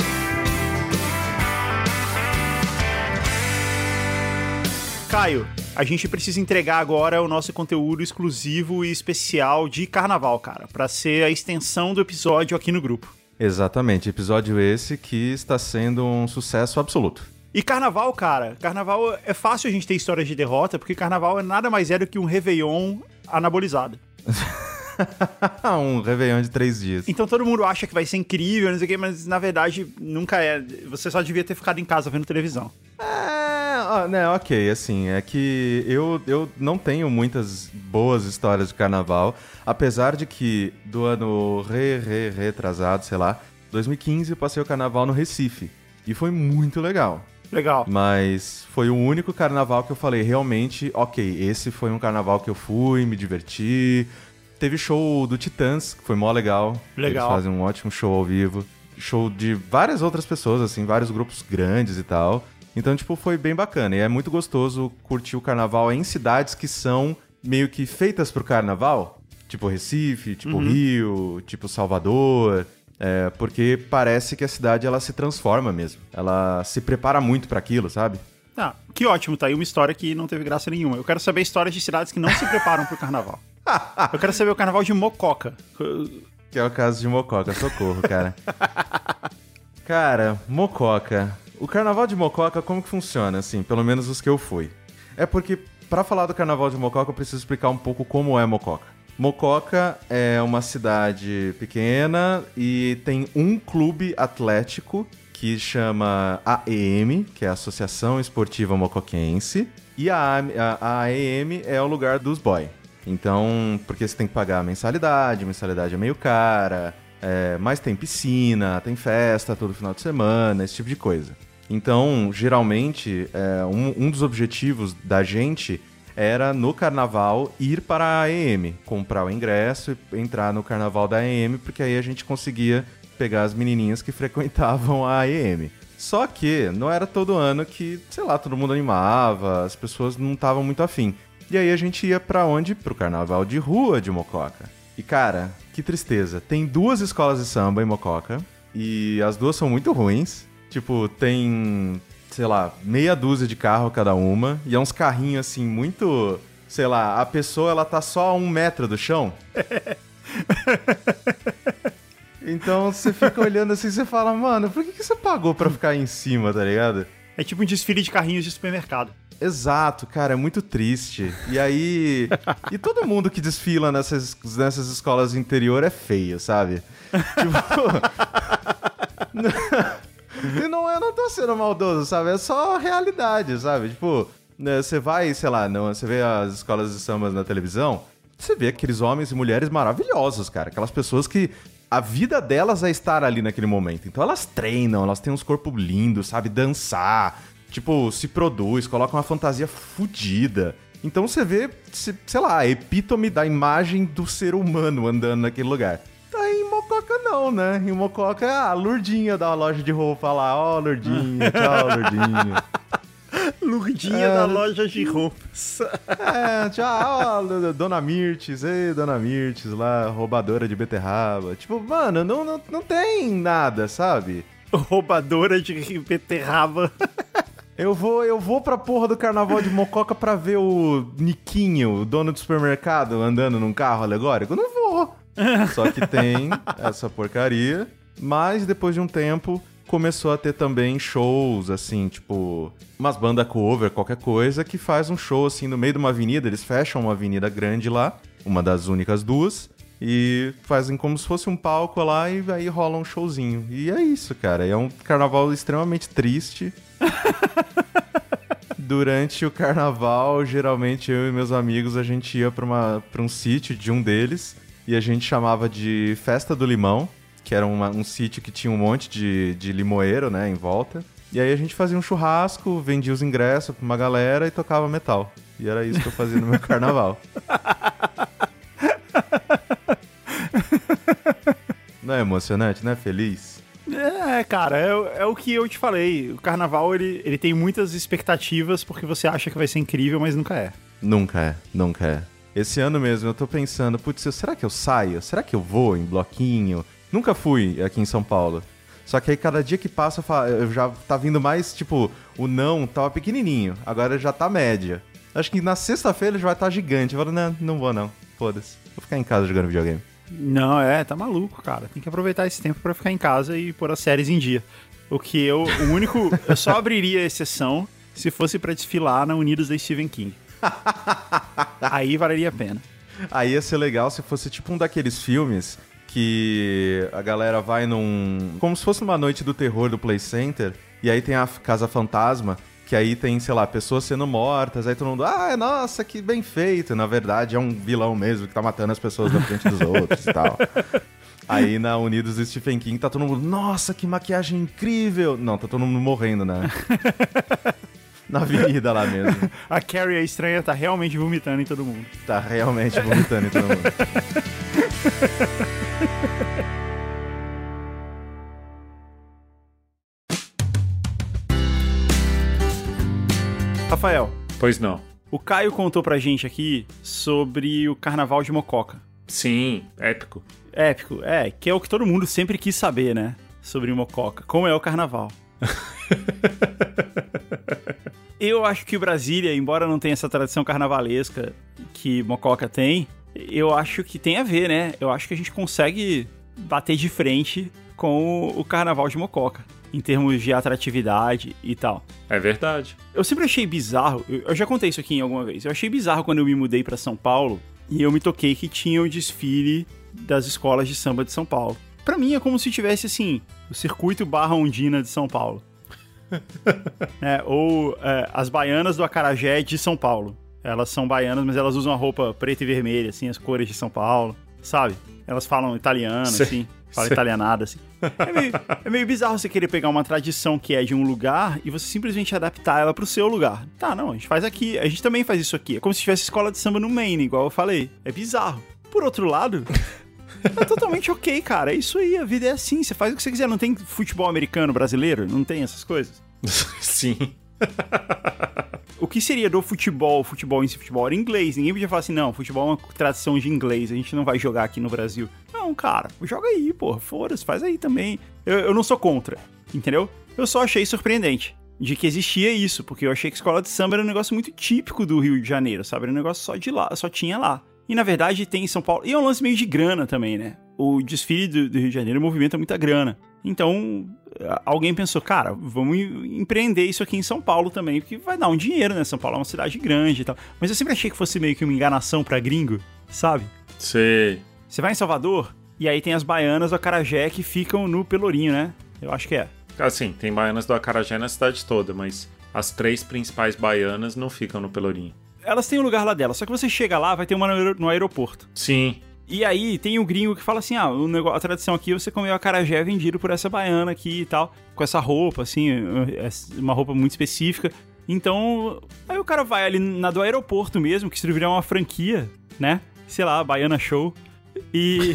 Caio, a gente precisa entregar agora o nosso conteúdo exclusivo e especial de carnaval, cara, pra ser a extensão do episódio aqui no grupo. Exatamente, episódio esse que está sendo um sucesso absoluto. E carnaval, cara, carnaval é fácil a gente ter histórias de derrota, porque carnaval é nada mais do que um Réveillon anabolizado. Um Réveillon de 3 dias. Então todo mundo acha que vai ser incrível, não sei o quê, mas na verdade nunca é. Você só devia ter ficado em casa vendo televisão. Né, ok, assim, é que eu não tenho muitas boas histórias de carnaval, apesar de que do ano retrasado, sei lá, 2015 eu passei o carnaval no Recife, e foi muito legal. Legal. Mas foi o único carnaval que eu falei, realmente, ok, esse foi um carnaval que eu fui, me diverti. Teve show do Titãs, que foi mó legal. Legal. Eles fazem um ótimo show ao vivo. Show de várias outras pessoas, assim, vários grupos grandes e tal. Então, tipo, foi bem bacana. E é muito gostoso curtir o carnaval em cidades que são meio que feitas pro carnaval. Tipo Recife, tipo Rio, tipo Salvador. Porque parece que a cidade, ela se transforma mesmo. Ela se prepara muito pra aquilo, sabe? Ah, que ótimo, tá aí uma história que não teve graça nenhuma. Eu quero saber histórias de cidades que não se preparam pro carnaval. Eu quero saber o carnaval de Mococa. Que é o caso de Mococa, socorro, cara. Cara, Mococa. O carnaval de Mococa, como que funciona, assim? Pelo menos os que eu fui. É porque, pra falar do carnaval de Mococa, eu preciso explicar um pouco como é Mococa. Mococa é uma cidade pequena e tem um clube atlético que chama AEM, que é a Associação Esportiva Mocoquense, e a AEM é o lugar dos boy. Então, porque você tem que pagar a mensalidade é meio cara, mas tem piscina, tem festa todo final de semana, esse tipo de coisa. Então, geralmente, um dos objetivos da gente era, no carnaval, ir para a AEM, comprar o ingresso e entrar no carnaval da AEM, porque aí a gente conseguia pegar as menininhas que frequentavam a AEM. Só que não era todo ano que, sei lá, todo mundo animava, as pessoas não estavam muito afim. E aí a gente ia pra onde? Pro carnaval de rua de Mococa. E cara, que tristeza. Tem 2 escolas de samba em Mococa e as 2 são muito ruins. Tipo, tem, sei lá, meia dúzia de carro cada uma. E é uns carrinhos assim, muito... Sei lá, a pessoa ela tá só a 1 metro do chão. Então você fica olhando assim e você fala, mano, por que você pagou pra ficar aí em cima, tá ligado? É tipo um desfile de carrinhos de supermercado. Exato, cara, é muito triste. E aí... E todo mundo que desfila nessas escolas do interior é feio, sabe? Tipo... E não, eu não tô sendo maldoso, sabe? É só a realidade, sabe? Tipo, você vai, sei lá, você vê as escolas de samba na televisão, você vê aqueles homens e mulheres maravilhosos, cara. Aquelas pessoas que a vida delas é estar ali naquele momento. Então elas treinam, elas têm uns corpos lindos, sabe? Dançar, tipo, se produz, coloca uma fantasia fodida. Então você vê, sei lá, a epítome da imagem do ser humano andando naquele lugar. Aí em Mococa não, né? Em Mococa é a Lurdinha da loja de roupa lá. Ó, Lurdinha, tchau, Lurdinha. Lurdinha da loja de roupas. Tchau, Dona Mirtes. Ei, Dona Mirtes lá, roubadora de beterraba. Tipo, mano, não tem nada, sabe? Roubadora de beterraba. Eu vou pra porra do carnaval de Mococa pra ver o Niquinho, o dono do supermercado, andando num carro alegórico? Não vou. Só que tem essa porcaria. Mas depois de um tempo, começou a ter também shows, assim, tipo... umas bandas cover, qualquer coisa, que faz um show, assim, no meio de uma avenida. Eles fecham uma avenida grande lá, uma das únicas 2, e fazem como se fosse um palco lá e aí rola um showzinho. E é isso, cara. É um carnaval extremamente triste. Durante o carnaval, geralmente eu e meus amigos, a gente ia pra um sítio de um deles, e a gente chamava de Festa do Limão, que era um sítio que tinha um monte de limoeiro, né, em volta. E aí a gente fazia um churrasco, vendia os ingressos pra uma galera e tocava metal. E era isso que eu fazia no meu carnaval. Não é emocionante, não é feliz? Cara, é o que eu te falei. O carnaval, ele tem muitas expectativas porque você acha que vai ser incrível, mas nunca é. Nunca é. Esse ano mesmo eu tô pensando, putz, será que eu saio? Será que eu vou em bloquinho? Nunca fui aqui em São Paulo. Só que aí cada dia que passa, eu já tá vindo mais, tipo, o não tava pequenininho, agora já tá média. Acho que na sexta-feira ele já vai estar gigante. Eu falo, não vou não. Foda-se. Vou ficar em casa jogando videogame. Não, tá maluco, cara. Tem que aproveitar esse tempo pra ficar em casa e pôr as séries em dia. Eu só abriria a exceção se fosse pra desfilar na Unidos da Stephen King. Aí valeria a pena. Aí ia ser legal se fosse tipo um daqueles filmes que a galera vai como se fosse uma noite do terror do Play Center, e aí tem a Casa Fantasma, que aí tem, sei lá, pessoas sendo mortas, aí todo mundo, nossa, que bem feito. Na verdade é um vilão mesmo que tá matando as pessoas na frente dos outros e tal. Aí na Unidos do Stephen King tá todo mundo, nossa, que maquiagem incrível. Não, tá todo mundo morrendo, né? Na avenida lá mesmo. A Carrie, a estranha, tá realmente vomitando em todo mundo. Tá realmente vomitando em todo mundo. Rafael. Pois não. O Caio contou pra gente aqui sobre o Carnaval de Mococa. Sim, épico. Épico, que é o que todo mundo sempre quis saber, né? Sobre Mococa. Como é o Carnaval. Eu acho que Brasília, embora não tenha essa tradição carnavalesca que Mococa tem, eu acho que tem a ver, né? Eu acho que a gente consegue bater de frente com o Carnaval de Mococa, em termos de atratividade e tal. É verdade. Eu sempre achei bizarro, eu já contei isso aqui em alguma vez, eu achei bizarro quando eu me mudei pra São Paulo e eu me toquei que tinha o desfile das escolas de samba de São Paulo. Pra mim é como se tivesse, assim, o Circuito Barra Ondina de São Paulo. Ou as baianas do Acarajé de São Paulo. Elas são baianas, mas elas usam a roupa preta e vermelha, assim, as cores de São Paulo, sabe? Elas falam italiano, assim, falam italianada, assim. É meio bizarro você querer pegar uma tradição que é de um lugar e você simplesmente adaptar ela pro seu lugar. Tá, não, a gente faz aqui, a gente também faz isso aqui. É como se tivesse escola de samba no Maine, igual eu falei. É bizarro. Por outro lado, é totalmente ok, cara. É isso aí, a vida é assim, você faz o que você quiser. Não tem futebol americano brasileiro? Não tem essas coisas? Sim. O que seria do futebol em si? Futebol era inglês. Ninguém podia falar assim, não, futebol é uma tradição de inglês, a gente não vai jogar aqui no Brasil. Não, cara, joga aí, porra, foda-se, faz aí também. Eu não sou contra, entendeu? Eu só achei surpreendente de que existia isso, porque eu achei que escola de samba era um negócio muito típico do Rio de Janeiro, sabe? Era um negócio só de lá, só tinha lá. E na verdade tem em São Paulo. E é um lance meio de grana também, né? O desfile do Rio de Janeiro movimenta muita grana. Então, alguém pensou, cara, vamos empreender isso aqui em São Paulo também, porque vai dar um dinheiro, né? São Paulo é uma cidade grande e tal. Mas eu sempre achei que fosse meio que uma enganação pra gringo, sabe? Sei. Você vai em Salvador, e aí tem as baianas do Acarajé que ficam no Pelourinho, né? Eu acho que é. Assim, tem baianas do Acarajé na cidade toda, mas as 3 principais baianas não ficam no Pelourinho. Elas têm um lugar lá delas, só que você chega lá, vai ter uma no aeroporto. Sim. E aí tem um gringo que fala assim, a tradição aqui é você comer o acarajé vendido por essa baiana aqui e tal, com essa roupa, assim, uma roupa muito específica. Então, aí o cara vai ali na do aeroporto mesmo, que se virar uma franquia, né? Sei lá, Baiana Show. E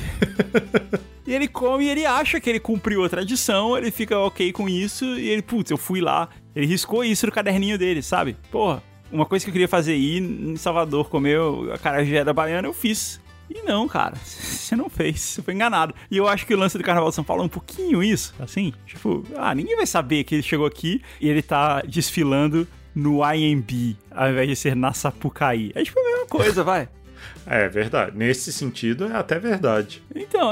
ele come e ele acha que ele cumpriu a tradição, ele fica ok com isso, e ele, putz, eu fui lá. Ele riscou isso no caderninho dele, sabe? Porra, uma coisa que eu queria fazer ir em Salvador, comer o acarajé da baiana, eu fiz. E não, cara, você não fez, você foi enganado. E eu acho que o lance do Carnaval de São Paulo é um pouquinho isso, assim, tipo, ninguém vai saber que ele chegou aqui e ele tá desfilando no IMB, ao invés de ser na Sapucaí. É tipo a mesma coisa, vai. É verdade, nesse sentido é até verdade. Então,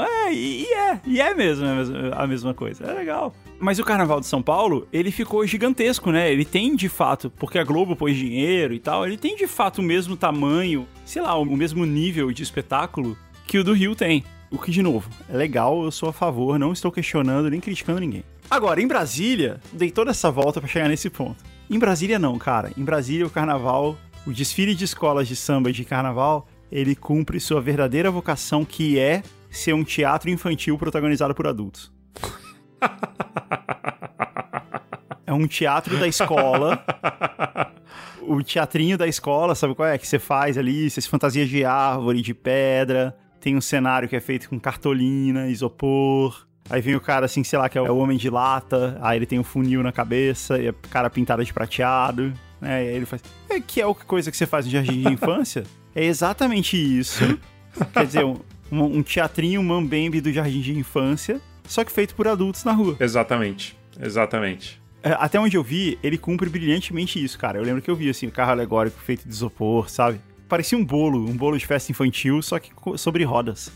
é mesmo a mesma coisa, é legal. Mas o Carnaval de São Paulo, ele ficou gigantesco, né? Ele tem, de fato, porque a Globo pôs dinheiro e tal, ele tem, de fato, o mesmo tamanho, sei lá, o mesmo nível de espetáculo que o do Rio tem. O que, de novo, é legal, eu sou a favor, não estou questionando nem criticando ninguém. Agora, em Brasília, dei toda essa volta pra chegar nesse ponto. Em Brasília não, cara. Em Brasília, o Carnaval, o desfile de escolas de samba de Carnaval, ele cumpre sua verdadeira vocação, que é ser um teatro infantil protagonizado por adultos. É um teatro da escola. O teatrinho da escola, sabe qual é? Que você faz ali, você se fantasia de árvore, de pedra. Tem um cenário que é feito com cartolina, isopor. Aí vem o cara assim, sei lá, que é o homem de lata. Aí ele tem um funil na cabeça e a cara pintada de prateado. Né? E aí ele faz... que é a coisa que você faz no jardim de infância. É exatamente isso. Quer dizer, um teatrinho mambembe do jardim de infância, só que feito por adultos na rua. Exatamente. Até onde eu vi, ele cumpre brilhantemente isso, cara. Eu lembro que eu vi, assim, o carro alegórico feito de isopor, sabe? Parecia um bolo de festa infantil, só que sobre rodas.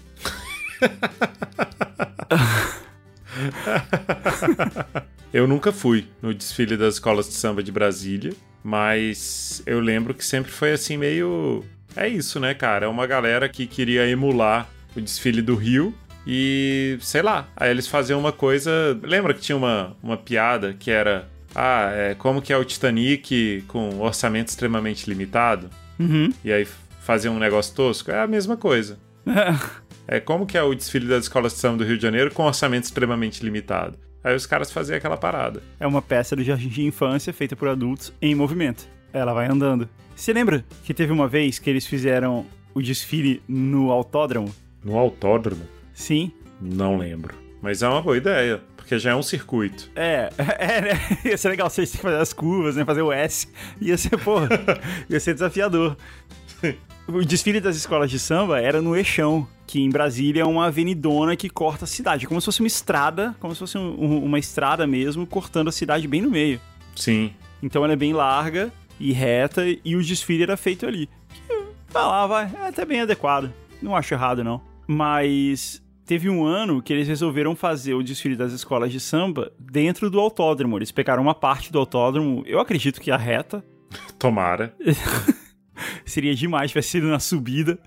Eu nunca fui no desfile das escolas de samba de Brasília, mas eu lembro que sempre foi assim meio... É isso, né, cara? É uma galera que queria emular o desfile do Rio e, sei lá, aí eles faziam uma coisa... Lembra que tinha uma piada que era... como que é o Titanic com orçamento extremamente limitado? Uhum. E aí faziam um negócio tosco? É a mesma coisa. Como que é o desfile das escolas de samba do Rio de Janeiro com orçamento extremamente limitado? Aí os caras faziam aquela parada. É uma peça do jardim de infância feita por adultos em movimento. Ela vai andando. Você lembra que teve uma vez que eles fizeram o desfile no autódromo? No autódromo? Sim. Não lembro. Mas é uma boa ideia, porque já é um circuito. Né? Ia ser legal vocês terem que fazer as curvas, né? Fazer o S. Ia ser, ia ser desafiador. O desfile das escolas de samba era no Eixão, que em Brasília é uma avenidona que corta a cidade. Como se fosse uma estrada, como se fosse uma estrada mesmo, cortando a cidade bem no meio. Sim. Então ela é bem larga e reta, e o desfile era feito ali. É até bem adequado. Não acho errado, não. Mas teve um ano que eles resolveram fazer o desfile das escolas de samba dentro do autódromo. Eles pegaram uma parte do autódromo, eu acredito que a reta. Tomara. Seria demais se tivesse sido na subida.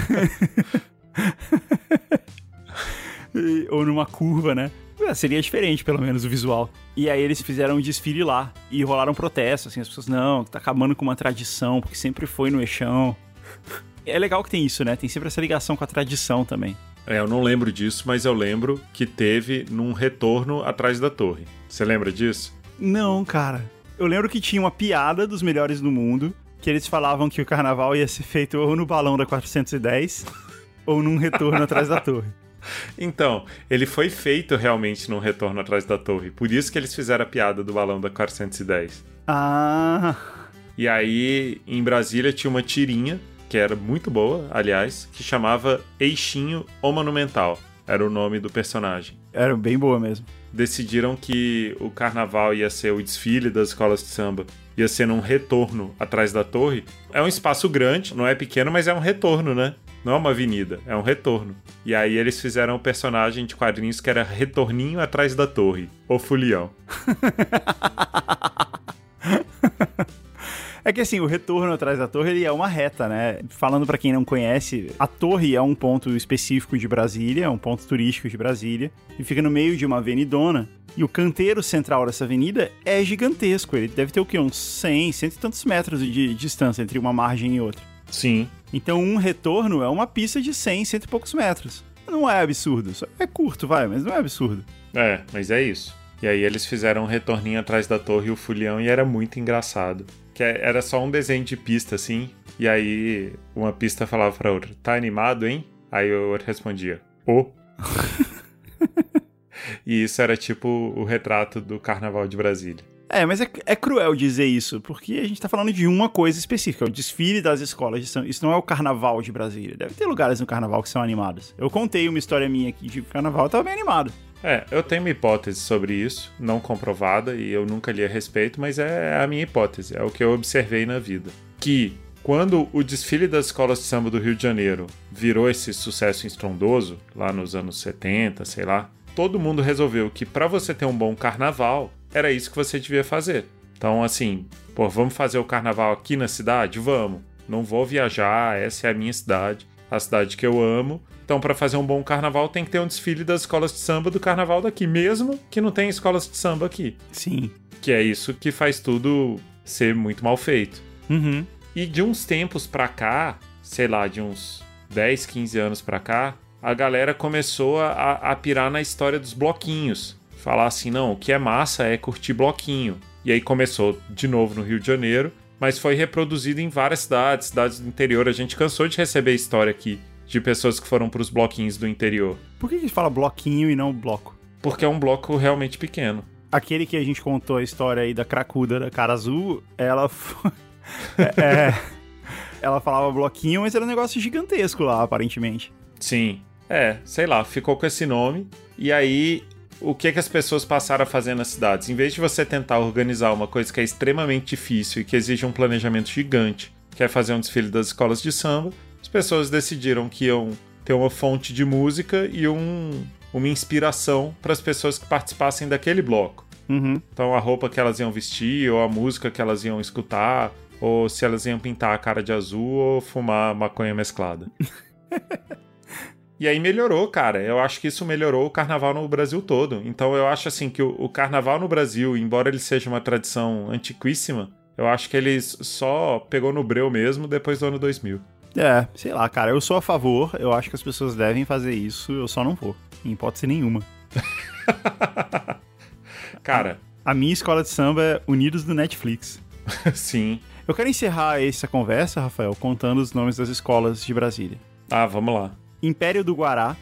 Ou numa curva, né? Seria diferente, pelo menos, o visual. E aí eles fizeram um desfile lá. E rolaram protestos, assim, as pessoas, não, tá acabando com uma tradição, porque sempre foi no Eixão. É legal que tem isso, né? Tem sempre essa ligação com a tradição também. Eu não lembro disso, mas eu lembro que teve num retorno atrás da torre. Você lembra disso? Não, cara. Eu lembro que tinha uma piada dos melhores do mundo, que eles falavam que o carnaval ia ser feito ou no balão da 410 ou num retorno atrás da torre. Então, ele foi feito realmente num retorno atrás da torre. Por isso que eles fizeram a piada do balão da 410. Ah! E aí, em Brasília, tinha uma tirinha, que era muito boa, aliás, que chamava Eixinho o Monumental. Era o nome do personagem. Era bem boa mesmo. Decidiram que o carnaval ia ser o desfile das escolas de samba, ia ser num retorno atrás da torre. É um espaço grande, não é pequeno, mas é um retorno, né? Não é uma avenida, é um retorno. E aí eles fizeram um personagem de quadrinhos que era Retorninho atrás da torre, o Fulião. É que assim, o retorno atrás da torre, ele é uma reta, né? Falando pra quem não conhece, a torre é um ponto específico de Brasília, é um ponto turístico de Brasília, e fica no meio de uma avenidona, e o canteiro central dessa avenida é gigantesco, ele deve ter o quê? Uns 100 e tantos metros de distância entre uma margem e outra. Sim. Então um retorno é uma pista de 100 e poucos metros. Não é absurdo, só é curto, mas não é absurdo. Mas é isso. E aí eles fizeram um retorninho atrás da torre e o Fulião, e era muito engraçado. Que era só um desenho de pista, assim, e aí uma pista falava pra outra, tá animado, hein? Aí o outro respondia, E isso era tipo o retrato do Carnaval de Brasília. Mas é cruel dizer isso, porque a gente tá falando de uma coisa específica, o desfile das escolas de samba. Isso não é o Carnaval de Brasília. Deve ter lugares no Carnaval que são animados. Eu contei uma história minha aqui de Carnaval, eu tava bem animado. Eu tenho uma hipótese sobre isso, não comprovada, e eu nunca li a respeito, mas é a minha hipótese, é o que eu observei na vida. Que quando o desfile das escolas de samba do Rio de Janeiro virou esse sucesso estrondoso, lá nos anos 70, sei lá, todo mundo resolveu que para você ter um bom carnaval, era isso que você devia fazer. Então, assim, vamos fazer o carnaval aqui na cidade? Vamos. Não vou viajar, essa é a minha cidade, a cidade que eu amo. Então, para fazer um bom carnaval, tem que ter um desfile das escolas de samba do carnaval daqui, mesmo que não tenha escolas de samba aqui. Sim. Que é isso que faz tudo ser muito mal feito. Uhum. E de uns tempos pra cá, sei lá, de uns 10, 15 anos pra cá, a galera começou a pirar na história dos bloquinhos. Falar assim, não, o que é massa é curtir bloquinho. E aí começou de novo no Rio de Janeiro, mas foi reproduzido em várias cidades do interior. A gente cansou de receber história aqui de pessoas que foram pros bloquinhos do interior. Por que a gente fala bloquinho e não bloco? Porque é um bloco realmente pequeno. Aquele que a gente contou a história aí da cracuda da cara azul, ela... ela falava bloquinho, mas era um negócio gigantesco lá, aparentemente. Sim. Sei lá, ficou com esse nome. E aí o que as pessoas passaram a fazer nas cidades? Em vez de você tentar organizar uma coisa que é extremamente difícil e que exige um planejamento gigante, que é fazer um desfile das escolas de samba, as pessoas decidiram que iam ter uma fonte de música e uma inspiração para as pessoas que participassem daquele bloco. Uhum. Então a roupa que elas iam vestir, ou a música que elas iam escutar, ou se elas iam pintar a cara de azul ou fumar maconha mesclada. E aí melhorou, cara. Eu acho que isso melhorou o carnaval no Brasil todo. Então eu acho assim que o carnaval no Brasil, embora ele seja uma tradição antiquíssima, eu acho que ele só pegou no breu mesmo depois do ano 2000. Sei lá, cara, eu sou a favor, eu acho que as pessoas devem fazer isso, eu só não vou, em hipótese nenhuma. Cara... A minha escola de samba é Unidos do Netflix. Sim. Eu quero encerrar essa conversa, Rafael, contando os nomes das escolas de Brasília. Ah, vamos lá. Império do Guará.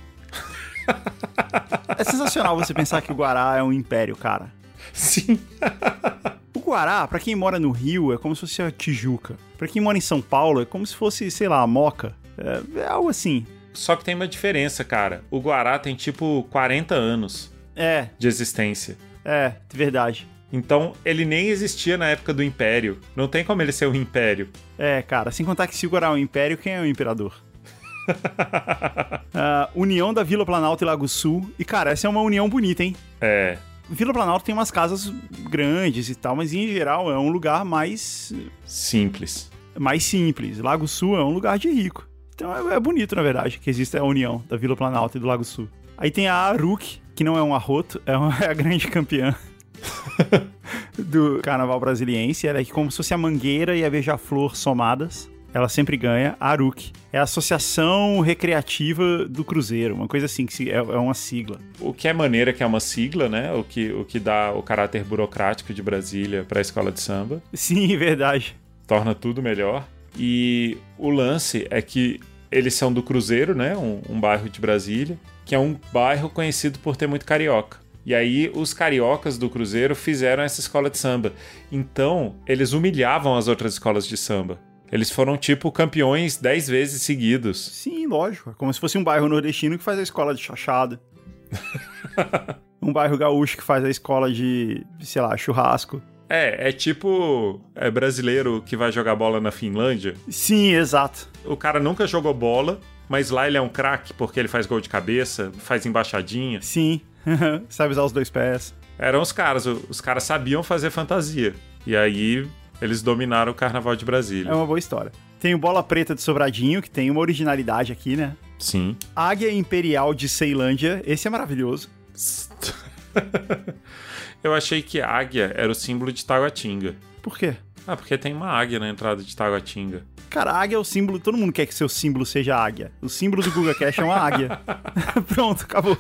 É sensacional você pensar que o Guará é um império, cara. Sim. O Guará, pra quem mora no Rio, é como se fosse a Tijuca. Pra quem mora em São Paulo, é como se fosse, sei lá, a Moca. É algo assim. Só que tem uma diferença, cara. O Guará tem, tipo, 40 anos de existência. Verdade. Então, ele nem existia na época do Império. Não tem como ele ser um império. Cara, sem contar que se o Guará é um império, quem é o imperador? União da Vila Planalto e Lago Sul. E, cara, essa é uma união bonita, hein? Vila Planalto tem umas casas grandes e tal, mas em geral é um lugar mais... simples. Mais simples. Lago Sul é um lugar de rico. Então é bonito, na verdade, que existe a união da Vila Planalto e do Lago Sul. Aí tem a Aruc, que não é um arroto, é a grande campeã do carnaval brasiliense. Ela é como se fosse a Mangueira e a Beija-Flor somadas. Ela sempre ganha. A Aruc é a Associação Recreativa do Cruzeiro, uma coisa assim, que é uma sigla. O que é maneiro é que é uma sigla, né? O que dá o caráter burocrático de Brasília para a escola de samba. Sim, verdade. Torna tudo melhor. E o lance é que eles são do Cruzeiro, né? Um bairro de Brasília, que é um bairro conhecido por ter muito carioca. E aí os cariocas do Cruzeiro fizeram essa escola de samba. Então, eles humilhavam as outras escolas de samba. Eles foram, tipo, campeões 10 vezes seguidos. Sim, lógico. É como se fosse um bairro nordestino que faz a escola de chachada. Um bairro gaúcho que faz a escola de, sei lá, churrasco. É tipo brasileiro que vai jogar bola na Finlândia. Sim, exato. O cara nunca jogou bola, mas lá ele é um craque porque ele faz gol de cabeça, faz embaixadinha. Sim, sabe usar os 2 pés. Eram os caras sabiam fazer fantasia. E aí eles dominaram o carnaval de Brasília. É uma boa história. Tem o Bola Preta de Sobradinho, que tem uma originalidade aqui, né? Sim. Águia Imperial de Ceilândia, esse é maravilhoso. Eu achei que águia era o símbolo de Taguatinga. Por quê? Porque tem uma águia na entrada de Taguatinga. Cara, a águia é o símbolo... Todo mundo quer que seu símbolo seja águia. O símbolo do GugaCast é uma águia. Pronto, acabou.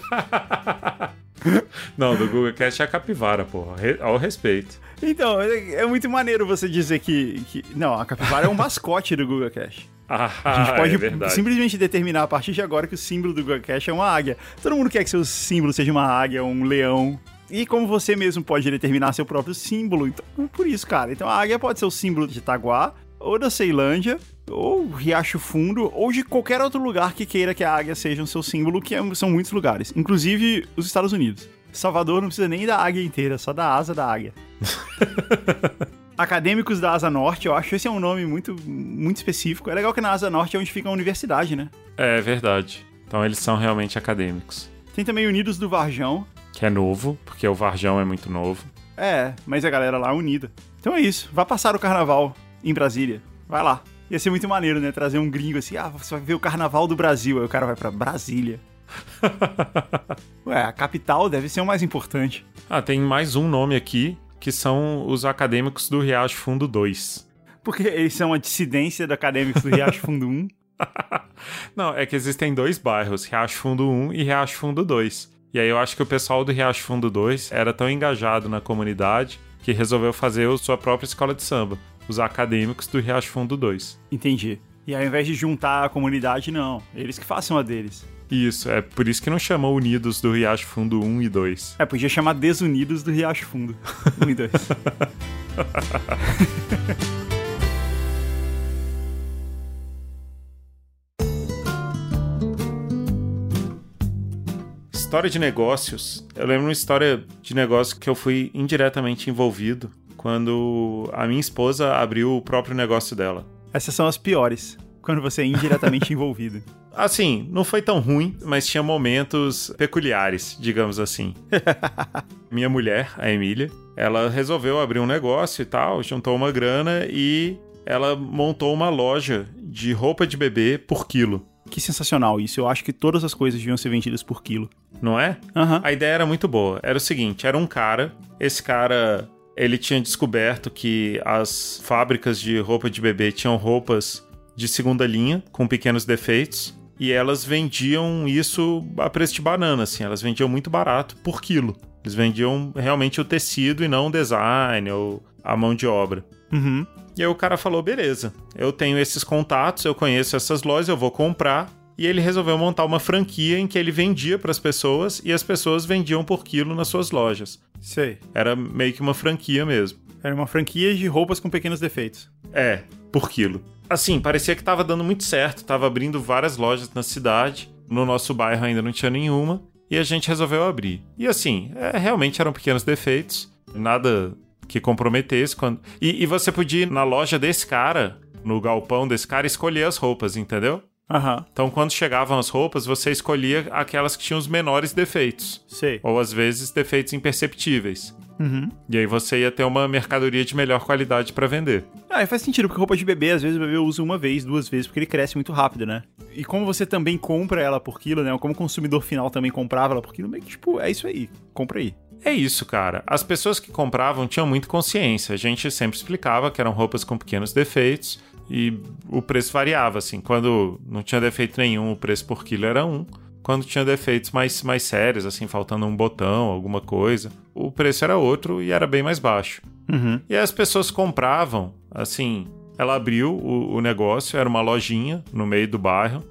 Não, do GugaCast é a capivara, porra. Ao respeito. Então, é muito maneiro você dizer que... Não, a capivara é um mascote do GugaCast. A gente pode simplesmente determinar a partir de agora que o símbolo do GugaCast é uma águia. Todo mundo quer que seu símbolo seja uma águia, um leão... E como você mesmo pode determinar seu próprio símbolo, então é por isso, cara. Então a águia pode ser o símbolo de Itaguá, ou da Ceilândia, ou Riacho Fundo, ou de qualquer outro lugar que queira que a águia seja o seu símbolo, que são muitos lugares, inclusive os Estados Unidos. Salvador não precisa nem da águia inteira, só da asa da águia. Acadêmicos da Asa Norte, eu acho esse é um nome muito, muito específico. É legal que na Asa Norte é onde fica a universidade, né? É verdade. Então eles são realmente acadêmicos. Tem também Unidos do Varjão, que é novo, porque o Varjão é muito novo. Mas a galera lá é unida. Então é isso, vá passar o carnaval em Brasília. Vai lá. Ia ser muito maneiro, né? Trazer um gringo assim, você vai ver o carnaval do Brasil. Aí o cara vai pra Brasília. A capital deve ser o mais importante. Tem mais um nome aqui, que são os acadêmicos do Riacho Fundo 2. Porque eles são a dissidência dos acadêmicos do Riacho Fundo 1. Não, é que existem 2 bairros, Riacho Fundo 1 e Riacho Fundo 2. E aí eu acho que o pessoal do Riacho Fundo 2 era tão engajado na comunidade que resolveu fazer a sua própria escola de samba, os acadêmicos do Riacho Fundo 2. Entendi. E ao invés de juntar a comunidade, não. Eles que façam a deles. Isso, é por isso que não chamou Unidos do Riacho Fundo 1 e 2. Podia chamar Desunidos do Riacho Fundo 1 e 2. História de negócios. Eu lembro uma história de negócio que eu fui indiretamente envolvido quando a minha esposa abriu o próprio negócio dela. Essas são as piores, quando você é indiretamente envolvido. Assim, não foi tão ruim, mas tinha momentos peculiares, digamos assim. Minha mulher, a Emília, ela resolveu abrir um negócio e tal, juntou uma grana e ela montou uma loja de roupa de bebê por quilo. Que sensacional isso. Eu acho que todas as coisas deviam ser vendidas por quilo. Não é? Aham. A ideia era muito boa. Era o seguinte, era um cara, esse cara, ele tinha descoberto que as fábricas de roupa de bebê tinham roupas de segunda linha, com pequenos defeitos, e elas vendiam isso a preço de banana, assim, elas vendiam muito barato por quilo. Eles vendiam realmente o tecido e não o design ou a mão de obra. Uhum. E aí o cara falou, beleza, eu tenho esses contatos, eu conheço essas lojas, eu vou comprar. E ele resolveu montar uma franquia em que ele vendia para as pessoas e as pessoas vendiam por quilo nas suas lojas. Sei. Era meio que uma franquia mesmo. Era uma franquia de roupas com pequenos defeitos. É, por quilo. Assim, parecia que tava dando muito certo, tava abrindo várias lojas na cidade, no nosso bairro ainda não tinha nenhuma, e a gente resolveu abrir. E assim, realmente eram pequenos defeitos, nada que comprometesse. E você podia ir na loja desse cara, no galpão desse cara, escolher as roupas, entendeu? Aham. Então, quando chegavam as roupas, você escolhia aquelas que tinham os menores defeitos. Sei. Ou, às vezes, defeitos imperceptíveis. Uhum. E aí você ia ter uma mercadoria de melhor qualidade pra vender. Ah, e faz sentido, porque roupa de bebê, às vezes o bebê usa uma vez, duas vezes, porque ele cresce muito rápido, né? E como você também compra ela por quilo, né? Como o consumidor final também comprava ela por quilo, meio que, tipo, é isso aí, compra aí. É isso, cara. As pessoas que compravam tinham muita consciência. A gente sempre explicava que eram roupas com pequenos defeitos e o preço variava, assim. Quando não tinha defeito nenhum, o preço por quilo era 1. Quando tinha defeitos mais sérios, assim, faltando um botão, alguma coisa, o preço era outro e era bem mais baixo. Uhum. E aí as pessoas compravam, assim, ela abriu o negócio, era uma lojinha no meio do bairro,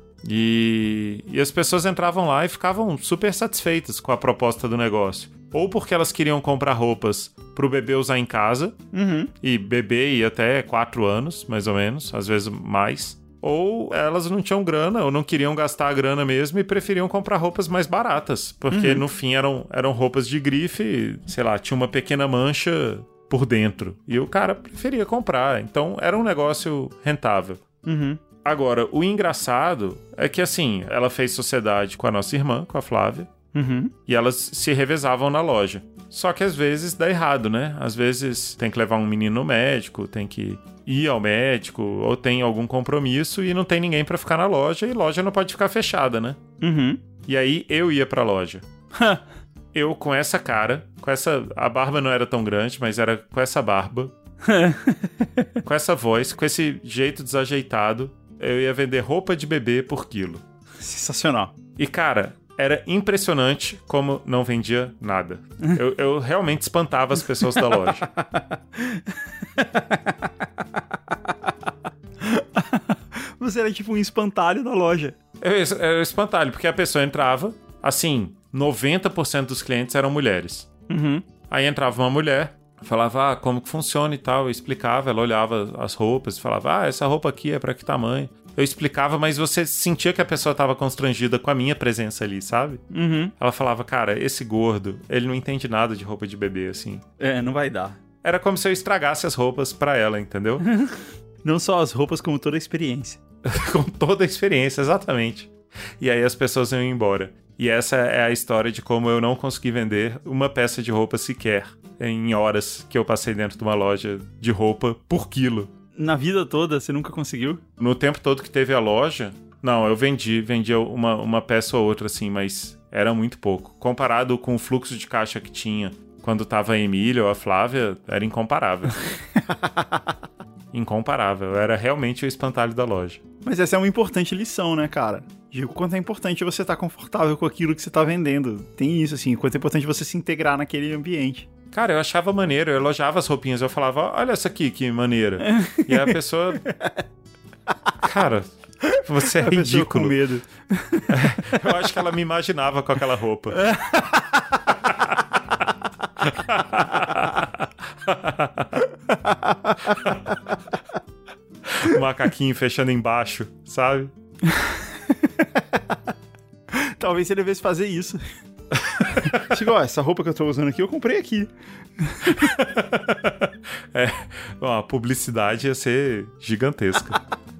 e as pessoas entravam lá e ficavam super satisfeitas com a proposta do negócio. Ou porque elas queriam comprar roupas pro bebê usar em casa, e bebê ia até 4 anos, mais ou menos, às vezes mais. Ou elas não tinham grana, ou não queriam gastar a grana mesmo e preferiam comprar roupas mais baratas. Porque no fim eram roupas de grife, sei lá, tinha uma pequena mancha por dentro. E o cara preferia comprar. Então era um negócio rentável. Uhum. Agora, o engraçado é que, assim, ela fez sociedade com a nossa irmã, com a Flávia. Uhum. E elas se revezavam na loja. Só que às vezes dá errado, né? Às vezes tem que levar um menino no médico, tem que ir ao médico, ou tem algum compromisso e não tem ninguém pra ficar na loja, e loja não pode ficar fechada, né? Uhum. E aí eu ia pra loja. Eu com essa cara, a barba não era tão grande, mas era com essa barba, com essa voz, com esse jeito desajeitado, eu ia vender roupa de bebê por quilo. Sensacional. E cara, era impressionante como não vendia nada. Eu realmente espantava as pessoas da loja. Você era tipo um espantalho da loja. Eu era um espantalho, porque a pessoa entrava, assim, 90% dos clientes eram mulheres. Uhum. Aí entrava uma mulher, falava, como que funciona e tal, eu explicava, ela olhava as roupas e falava, essa roupa aqui é pra que tamanho? Eu explicava, mas você sentia que a pessoa tava constrangida com a minha presença ali, sabe? Uhum. Ela falava, cara, esse gordo, ele não entende nada de roupa de bebê, assim. Não vai dar. Era como se eu estragasse as roupas pra ela, entendeu? Não só as roupas, como toda a experiência. Com toda a experiência, exatamente. E aí as pessoas iam embora. E essa é a história de como eu não consegui vender uma peça de roupa sequer em horas que eu passei dentro de uma loja de roupa por quilo. Na vida toda, você nunca conseguiu? No tempo todo que teve a loja, não, eu vendia uma peça ou outra, assim, mas era muito pouco. Comparado com o fluxo de caixa que tinha quando tava a Emília ou a Flávia, era incomparável. Incomparável. Eu era realmente o espantalho da loja. Mas essa é uma importante lição, né, cara? Digo o quanto é importante você estar confortável com aquilo que você tá vendendo. Tem isso, assim, o quanto é importante você se integrar naquele ambiente. Cara, eu achava maneiro, eu elogiava as roupinhas, eu falava, olha essa aqui, que maneira. E aí a pessoa... Cara, você é ridículo. Com medo. Eu acho que ela me imaginava com aquela roupa. O macaquinho fechando embaixo, sabe? Talvez você devesse fazer isso. Chegou, essa roupa que eu tô usando aqui, eu comprei aqui. Bom, a publicidade ia ser gigantesca.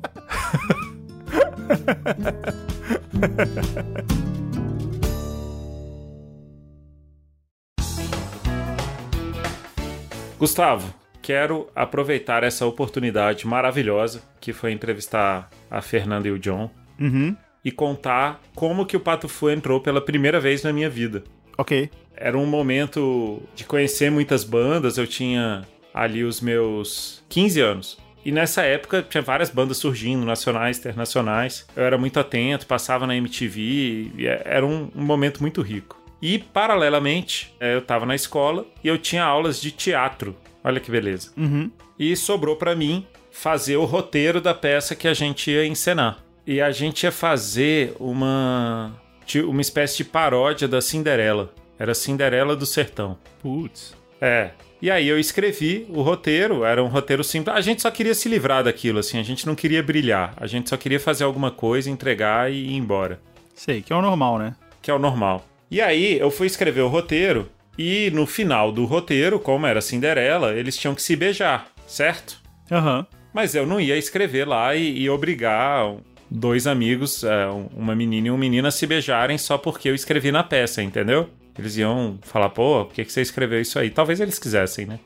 Gustavo, quero aproveitar essa oportunidade maravilhosa que foi entrevistar a Fernanda e o John e contar como que o Pato Fu entrou pela primeira vez na minha vida. Ok. Era um momento de conhecer muitas bandas, eu tinha ali os meus 15 anos. E nessa época tinha várias bandas surgindo, nacionais, internacionais. Eu era muito atento, passava na MTV, e era um momento muito rico. E, paralelamente, eu estava na escola e eu tinha aulas de teatro. Olha que beleza. E sobrou para mim fazer o roteiro da peça que a gente ia encenar. E a gente ia fazer uma espécie de paródia da Cinderela. Era Cinderela do Sertão. Putz. E aí eu escrevi o roteiro, era um roteiro simples. A gente só queria se livrar daquilo, assim, a gente não queria brilhar. A gente só queria fazer alguma coisa, entregar e ir embora. Sei, que é o normal, né? Que é o normal. E aí eu fui escrever o roteiro e no final do roteiro, como era Cinderela, eles tinham que se beijar, certo? Mas eu não ia escrever lá e obrigar dois amigos, uma menina e um menino, a se beijarem só porque eu escrevi na peça, entendeu? Eles iam falar, pô, por que você escreveu isso aí? Talvez eles quisessem, né?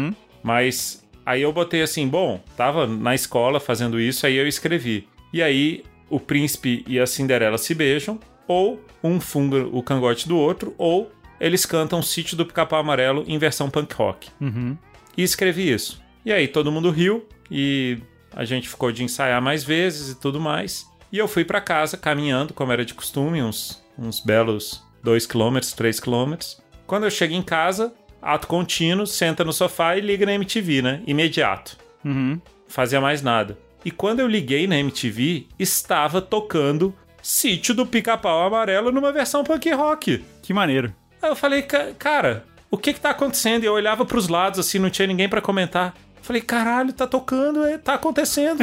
Mas aí eu botei assim, bom, tava na escola fazendo isso, aí eu escrevi. E aí o príncipe e a Cinderela se beijam, ou um funga o cangote do outro, ou eles cantam Sítio do Pica-Pau Amarelo em versão punk rock. E escrevi isso. E aí todo mundo riu, e a gente ficou de ensaiar mais vezes e tudo mais. E eu fui pra casa caminhando, como era de costume, uns belos 2 km, 3 km. Quando eu chego em casa, ato contínuo, senta no sofá e liga na MTV, né? Imediato. Fazia mais nada. E quando eu liguei na MTV, estava tocando Sítio do Pica-Pau Amarelo numa versão punk rock. Que maneiro. Aí eu falei, cara, o que tá acontecendo? E eu olhava pros lados, assim, não tinha ninguém pra comentar. Eu falei, caralho, tá tocando, tá acontecendo.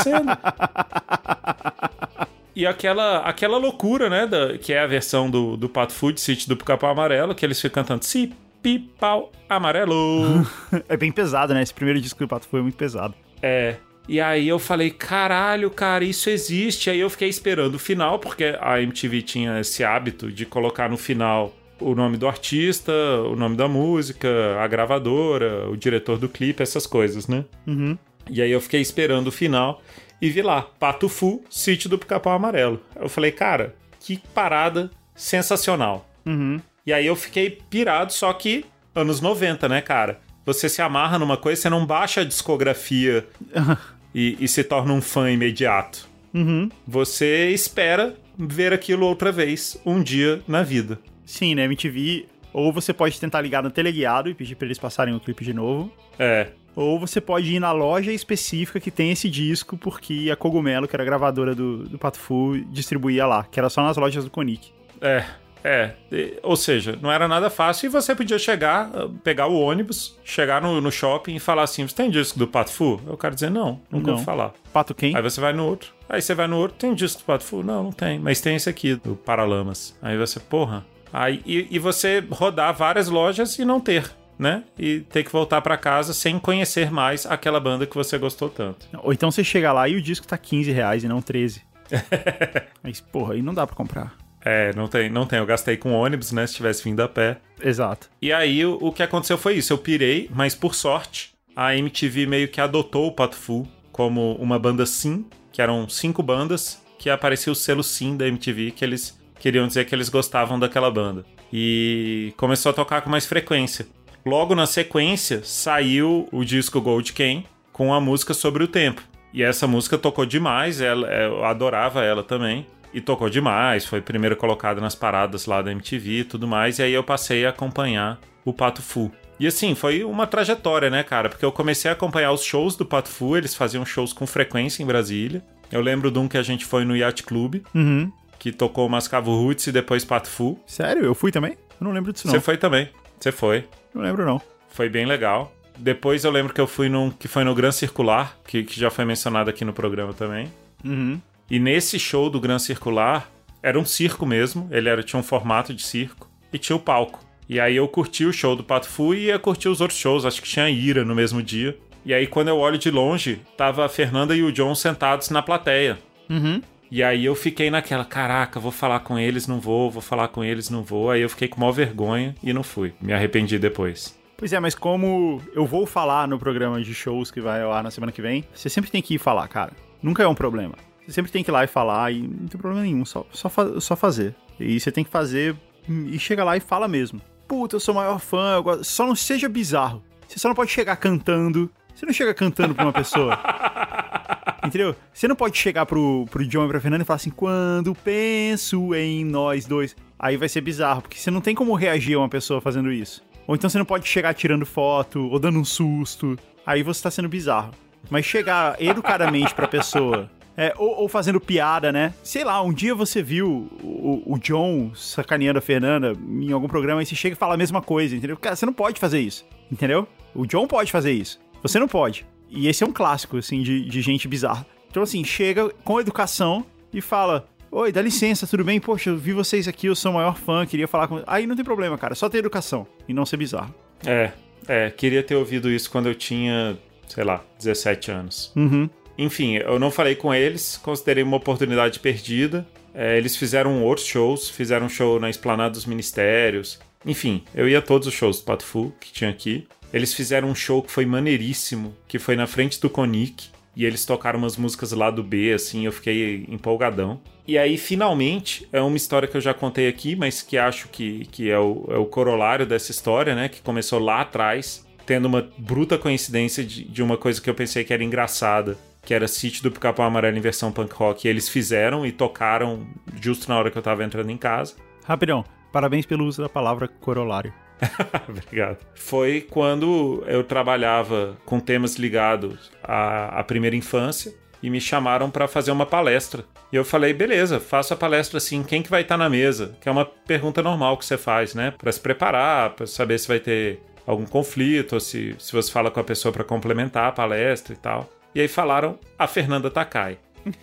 E aquela loucura, né, que é a versão do Pato Fu de Sítio do Pica-Pau Amarelo, que eles ficam cantando Pau Amarelo. É bem pesado, né? Esse primeiro disco do Pato Fu é muito pesado. E aí eu falei, caralho, cara, isso existe. Aí eu fiquei esperando o final, porque a MTV tinha esse hábito de colocar no final o nome do artista, o nome da música, a gravadora, o diretor do clipe, essas coisas, né? E aí eu fiquei esperando o final e vi lá, Pato Fu, Sítio do Pica-Pau Amarelo. Eu falei, cara, que parada sensacional. E aí eu fiquei pirado, só que anos 90, né, cara? Você se amarra numa coisa, você não baixa a discografia e se torna um fã imediato. Você espera ver aquilo outra vez, um dia na vida. Sim, né, MTV, ou você pode tentar ligar no teleguiado e pedir pra eles passarem o clipe de novo. Ou você pode ir na loja específica que tem esse disco, porque a Cogumelo, que era a gravadora do Pato Fu, distribuía lá, que era só nas lojas do Conic. Ou seja, não era nada fácil e você podia chegar, pegar o ônibus, chegar no shopping e falar assim, você tem disco do Pato Fu? Eu quero dizer, não, nunca ouvi falar. Pato quem? Aí você vai no outro. Aí você vai no outro, tem disco do Pato Fu? Não tem, mas tem esse aqui, do Paralamas. Aí você, porra. Aí, e você rodar várias lojas e não ter, né? E ter que voltar pra casa sem conhecer mais aquela banda que você gostou tanto. Ou então você chega lá e o disco tá R$15 e não 13. Mas, porra, aí não dá pra comprar. Não tem. Eu gastei com ônibus, né? Se tivesse vindo a pé. Exato. E aí, o que aconteceu foi isso. Eu pirei, mas por sorte, a MTV meio que adotou o Pato Fu como uma banda sim, que eram 5 bandas, que aparecia o selo sim da MTV, que eles queriam dizer que eles gostavam daquela banda. E começou a tocar com mais frequência. Logo na sequência, saiu o disco Gold Can com a música Sobre o Tempo. E essa música tocou demais, eu adorava ela também. E tocou demais, foi primeiro colocada nas paradas lá da MTV e tudo mais. E aí eu passei a acompanhar o Pato Fu. E assim, foi uma trajetória, né, cara? Porque eu comecei a acompanhar os shows do Pato Fu, eles faziam shows com frequência em Brasília. Eu lembro de um que a gente foi no Yacht Club, que tocou Mascavo Roots e depois Pato Fu. Sério? Eu fui também? Eu não lembro disso, não. Você foi também, você foi. Não lembro, não. Foi bem legal. Depois eu lembro que eu fui que foi no Gran Circular, que já foi mencionado aqui no programa também. E nesse show do Gran Circular, era um circo mesmo, tinha um formato de circo. e tinha o palco. E aí eu curti o show do Pato Fu e ia curtir os outros shows, acho que tinha Ira no mesmo dia. E aí quando eu olho de longe, tava a Fernanda e o John sentados na plateia. Uhum. E aí eu fiquei naquela, caraca, vou falar com eles, não vou falar com eles, não vou. Aí eu fiquei com maior vergonha e não fui. Me arrependi depois. Pois é, mas como eu vou falar no programa de shows que vai ao ar na semana que vem, você sempre tem que ir falar, cara. Nunca é um problema. Você sempre tem que ir lá e falar e não tem problema nenhum, só fazer. E você tem que fazer e chega lá e fala mesmo. Puta, eu sou o maior fã, eu gosto. Só não seja bizarro. Você só não pode chegar cantando. Você não chega cantando pra uma pessoa. Entendeu? Você não pode chegar pro John e pra Fernanda e falar assim, quando penso em nós dois. Aí vai ser bizarro, porque você não tem como reagir a uma pessoa fazendo isso. Ou então você não pode chegar tirando foto, ou dando um susto. Aí você tá sendo bizarro. Mas chegar educadamente pra pessoa... ou fazendo piada, né? Sei lá, um dia você viu o John sacaneando a Fernanda em algum programa e você chega e fala a mesma coisa, entendeu? Cara, você não pode fazer isso, entendeu? O John pode fazer isso, você não pode. E esse é um clássico, assim, de gente bizarra. Então, assim, chega com educação e fala... Oi, dá licença, tudo bem? Poxa, eu vi vocês aqui, eu sou o maior fã, queria falar com... Aí não tem problema, cara, só ter educação e não ser bizarro. Queria ter ouvido isso quando eu tinha, sei lá, 17 anos. Uhum. Enfim, eu não falei com eles, considerei uma oportunidade perdida. Eles fizeram outros shows, fizeram um show na Esplanada dos Ministérios. Enfim, eu ia a todos os shows do Pato Fu que tinha aqui. Eles fizeram um show que foi maneiríssimo, que foi na frente do Conic. E eles tocaram umas músicas lá do B, assim, eu fiquei empolgadão. E aí, finalmente, é uma história que eu já contei aqui, mas que acho que é o corolário dessa história, né? Que começou lá atrás, tendo uma bruta coincidência de uma coisa que eu pensei que era engraçada, que era Sítio do Pica-Pau Amarelo em versão punk rock. E eles fizeram e tocaram justo na hora que eu tava entrando em casa. Rapidão, parabéns pelo uso da palavra corolário. Obrigado. Foi quando eu trabalhava com temas ligados à primeira infância e me chamaram para fazer uma palestra. E eu falei, beleza, faço a palestra assim, quem que vai estar na mesa? Que é uma pergunta normal que você faz, né? Para se preparar, para saber se vai ter algum conflito, ou se você fala com a pessoa para complementar a palestra e tal. E aí falaram a Fernanda Takai.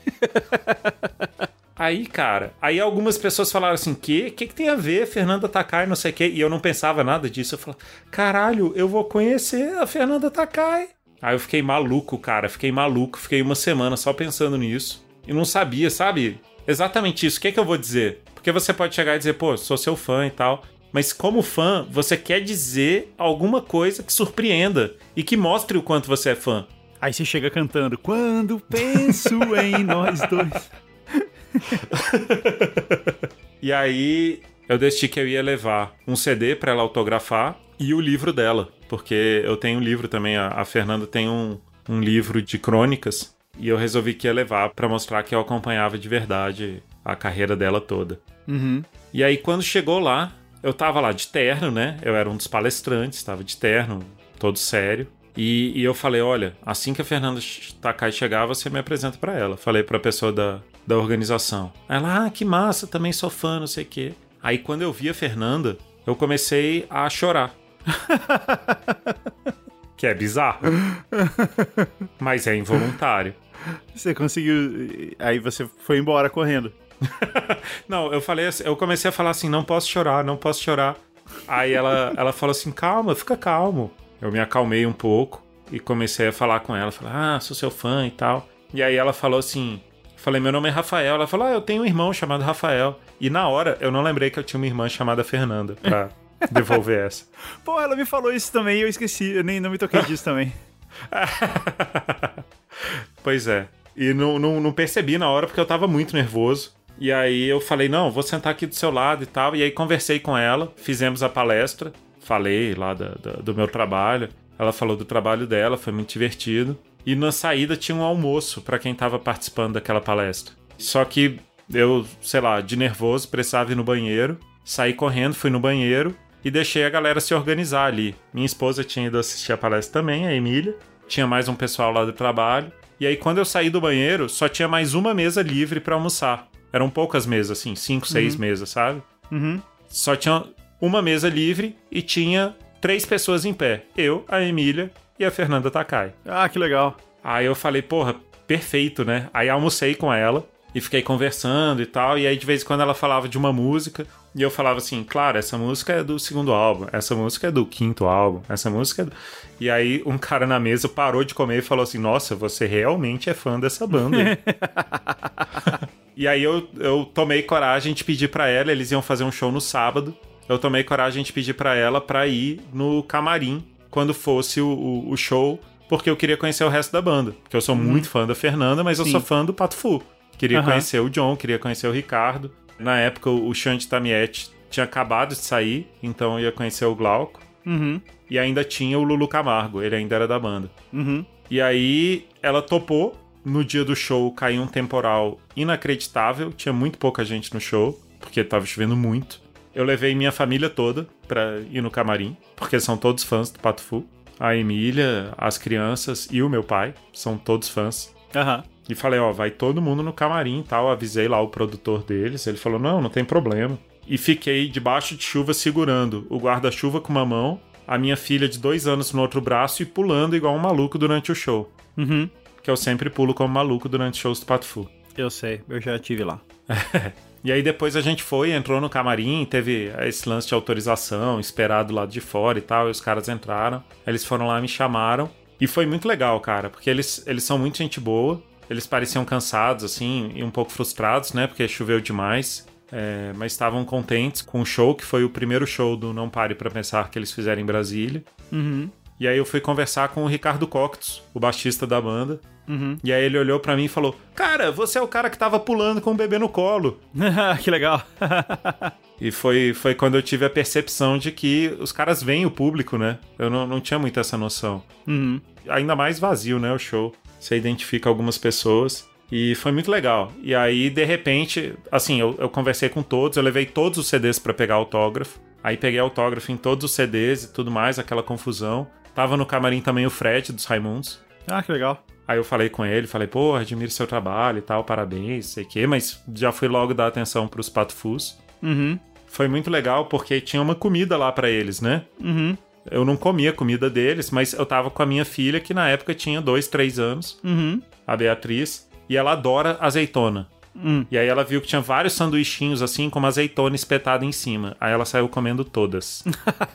Aí, cara, algumas pessoas falaram assim, que tem a ver Fernanda Takai, não sei o quê, e eu não pensava nada disso. Eu falei, caralho, eu vou conhecer a Fernanda Takai. Aí eu fiquei maluco, cara, fiquei uma semana só pensando nisso. E não sabia, sabe? Exatamente isso, o que eu vou dizer? Porque você pode chegar e dizer, pô, sou seu fã e tal, mas como fã, você quer dizer alguma coisa que surpreenda e que mostre o quanto você é fã. Aí você chega cantando, quando penso em nós dois... E aí eu decidi que eu ia levar um CD pra ela autografar e o livro dela, porque eu tenho um livro também, a Fernanda tem um livro de crônicas e eu resolvi que ia levar pra mostrar que eu acompanhava de verdade a carreira dela toda. Uhum. E aí quando chegou lá, eu tava lá de terno, né? Eu era um dos palestrantes, tava de terno, todo sério. E eu falei, olha, assim que a Fernanda Takai chegar, você me apresenta pra ela. Falei pra pessoa da organização. Ela, que massa, também sou fã, não sei o quê. Aí quando eu vi a Fernanda, eu comecei a chorar. Que é bizarro. Mas é involuntário. Você conseguiu... Aí você foi embora correndo. Não, eu comecei a falar assim, não posso chorar. Aí ela falou assim, calma, fica calmo. Eu me acalmei um pouco e comecei a falar com ela. Falei, sou seu fã e tal. E aí ela falou assim... Falei, meu nome é Rafael. Ela falou, eu tenho um irmão chamado Rafael. E na hora, eu não lembrei que eu tinha uma irmã chamada Fernanda pra devolver essa. Pô, ela me falou isso também e eu esqueci. Eu nem não me toquei disso também. Pois é. E não percebi na hora porque eu tava muito nervoso. E aí eu falei, não, vou sentar aqui do seu lado e tal. E aí conversei com ela, fizemos a palestra. Falei lá do meu trabalho. Ela falou do trabalho dela, foi muito divertido. E na saída tinha um almoço pra quem tava participando daquela palestra. Só que eu, sei lá, de nervoso, precisava ir no banheiro. Saí correndo, fui no banheiro e deixei a galera se organizar ali. Minha esposa tinha ido assistir a palestra também, a Emília. Tinha mais um pessoal lá do trabalho. E aí quando eu saí do banheiro, só tinha mais uma mesa livre pra almoçar. Eram poucas mesas, assim, 5, 6 mesas, sabe? Uhum. Só tinha uma mesa livre e tinha 3 pessoas em pé. Eu, a Emília e a Fernanda Takai. Ah, que legal. Aí eu falei, porra, perfeito, né? Aí almocei com ela e fiquei conversando e tal. E aí de vez em quando ela falava de uma música E eu falava assim, claro, essa música é do 2º álbum, essa música é do 5º álbum, essa música é do... E aí um cara na mesa parou de comer e falou assim, nossa, você realmente é fã dessa banda. E aí eu tomei coragem de pedir pra ela, eles iam fazer um show no sábado, eu tomei coragem de pedir pra ela pra ir no camarim quando fosse o show, porque eu queria conhecer o resto da banda. Porque eu sou muito fã da Fernanda, mas eu sou fã do Pato Fu. Queria conhecer o John, queria conhecer o Ricardo. Na época, o Xande Tamiete tinha acabado de sair, então eu ia conhecer o Glauco. E ainda tinha o Lulu Camargo, ele ainda era da banda. E aí, ela topou. No dia do show, caiu um temporal inacreditável. Tinha muito pouca gente no show, porque tava chovendo muito. Eu levei minha família toda pra ir no camarim, porque são todos fãs do Pato Fu. A Emília, as crianças e o meu pai são todos fãs. E falei, ó, vai todo mundo no camarim e tal. Avisei lá o produtor deles. Ele falou, não tem problema. E fiquei debaixo de chuva segurando o guarda-chuva com uma mão, a minha filha de 2 anos no outro braço e pulando igual um maluco durante o show. Que eu sempre pulo como maluco durante shows do Pato Fu. Eu sei, eu já estive lá. E aí depois a gente entrou no camarim, teve esse lance de autorização, esperado do lado de fora e tal, e os caras entraram. Eles foram lá, me chamaram. E foi muito legal, cara, porque eles são muito gente boa. Eles pareciam cansados, assim, e um pouco frustrados, né? Porque choveu demais. Mas estavam contentes com o show, que foi o primeiro show do Não Pare Pra Pensar que eles fizeram em Brasília. E aí eu fui conversar com o Ricardo Coctus, o baixista da banda. E aí ele olhou pra mim e falou, cara, você é o cara que tava pulando com o bebê no colo. Que legal. E foi quando eu tive a percepção de que os caras veem o público, né? Eu não tinha muito essa noção. Ainda mais vazio, né, o show. Você identifica algumas pessoas. E foi muito legal. E aí, de repente, assim, eu conversei com todos, eu levei todos os CDs pra pegar autógrafo. Aí peguei autógrafo em todos os CDs e tudo mais, aquela confusão. Tava no camarim também o Fred, dos Raimundos. Ah, que legal. Aí eu falei com ele, falei, pô, admiro seu trabalho e tal, parabéns, sei o quê. Mas já fui logo dar atenção pros Pato Fus. Foi muito legal porque tinha uma comida lá pra eles, né? Eu não comia a comida deles, mas eu tava com a minha filha, que na época tinha 2, 3 anos, a Beatriz, e ela adora azeitona. E aí ela viu que tinha vários sanduichinhos assim, com uma azeitona espetada em cima. Aí ela saiu comendo todas.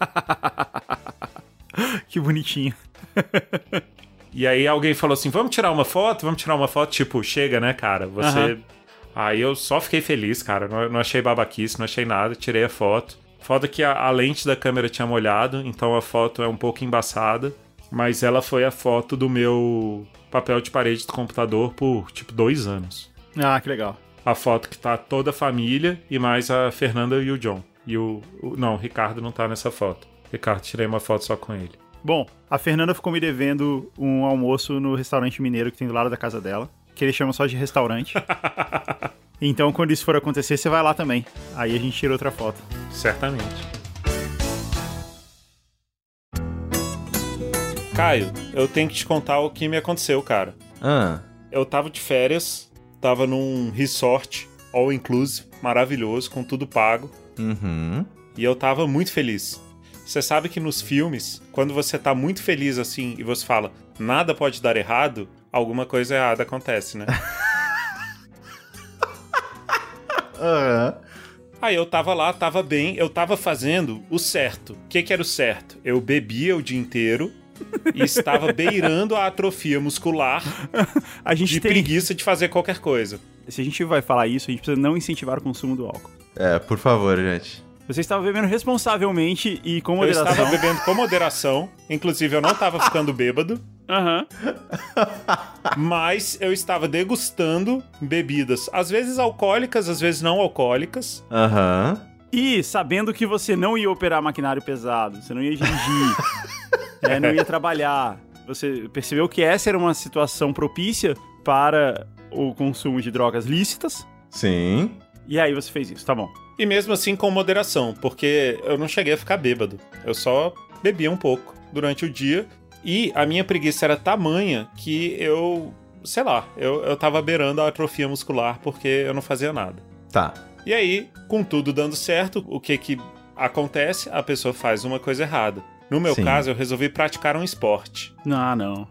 Que bonitinho. E aí alguém falou assim, vamos tirar uma foto? Vamos tirar uma foto? Tipo, chega, né, cara? Você... Aí eu só fiquei feliz, cara. Não achei babaquice, não achei nada. Tirei a foto. Foda que a lente da câmera tinha molhado, então a foto é um pouco embaçada. Mas ela foi a foto do meu papel de parede do computador por, tipo, 2 anos. Ah, que legal. A foto que tá toda a família e mais a Fernanda e o John. E não, o Ricardo não tá nessa foto. Ricardo, tirei uma foto só com ele. Bom, a Fernanda ficou me devendo um almoço no restaurante mineiro que tem do lado da casa dela, que eles chamam só de restaurante. Então, quando isso for acontecer, você vai lá também. Aí a gente tira outra foto. Certamente. Caio, eu tenho que te contar o que me aconteceu, cara. Eu tava de férias, tava num resort all inclusive, maravilhoso, com tudo pago. E eu tava muito feliz. Você sabe que nos filmes, quando você tá muito feliz assim e você fala, nada pode dar errado, alguma coisa errada acontece, né? Aí eu tava lá, tava bem, eu tava fazendo o certo. O que era o certo? Eu bebia o dia inteiro e estava beirando a atrofia muscular preguiça de fazer qualquer coisa. Se a gente vai falar isso, a gente precisa não incentivar o consumo do álcool. Por favor, gente. Você estava bebendo responsavelmente e com moderação. Eu estava bebendo com moderação. Inclusive, eu não estava ficando bêbado. Mas eu estava degustando bebidas, às vezes alcoólicas, às vezes não alcoólicas. E sabendo que você não ia operar maquinário pesado, você não ia dirigir, não ia trabalhar. Você percebeu que essa era uma situação propícia para o consumo de drogas lícitas. Sim. E aí você fez isso, tá bom. E mesmo assim com moderação, porque eu não cheguei a ficar bêbado. Eu só bebia um pouco durante o dia. E a minha preguiça era tamanha que eu tava beirando a atrofia muscular porque eu não fazia nada. Tá. E aí, com tudo dando certo, o que acontece? A pessoa faz uma coisa errada. No meu caso, eu resolvi praticar um esporte. Não.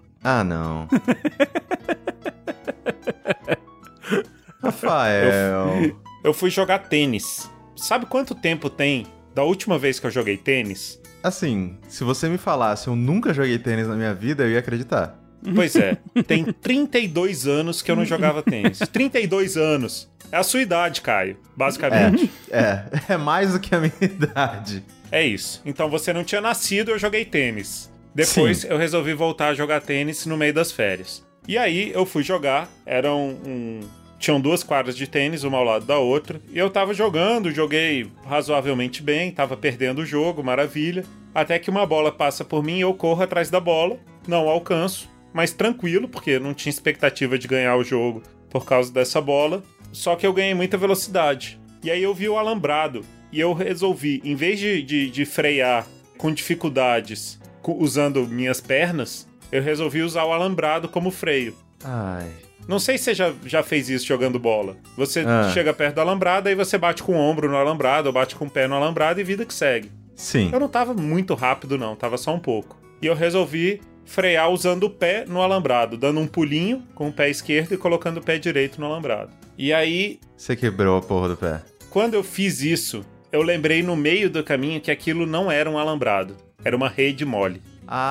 Rafael... Eu fui jogar tênis. sabe quanto tempo tem da última vez que eu joguei tênis? Assim, se você me falasse eu nunca joguei tênis na minha vida, eu ia acreditar. Pois é, tem 32 anos que eu não jogava tênis. 32 anos. É a sua idade, Caio, basicamente. É mais do que a minha idade. É isso. Então você não tinha nascido, eu joguei tênis. Depois eu resolvi voltar a jogar tênis no meio das férias. E aí eu fui jogar, tinham 2 quadras de tênis, uma ao lado da outra. E eu tava jogando, joguei razoavelmente bem, tava perdendo o jogo, maravilha. Até que uma bola passa por mim e eu corro atrás da bola, não alcanço, mas tranquilo, porque não tinha expectativa de ganhar o jogo por causa dessa bola. Só que eu ganhei muita velocidade. E aí eu vi o alambrado. E eu resolvi, em vez de frear com dificuldades usando minhas pernas, eu resolvi usar o alambrado como freio. Ai. Não sei se você já fez isso jogando bola. Você chega perto do alambrado, aí você bate com o ombro no alambrado, ou bate com o pé no alambrado e vida que segue. Sim. Eu não tava muito rápido não, tava só um pouco. E eu resolvi frear usando o pé no alambrado, dando um pulinho com o pé esquerdo e colocando o pé direito no alambrado. E aí... Você quebrou a porra do pé. Quando eu fiz isso, eu lembrei no meio do caminho que aquilo não era um alambrado. Era uma rede mole.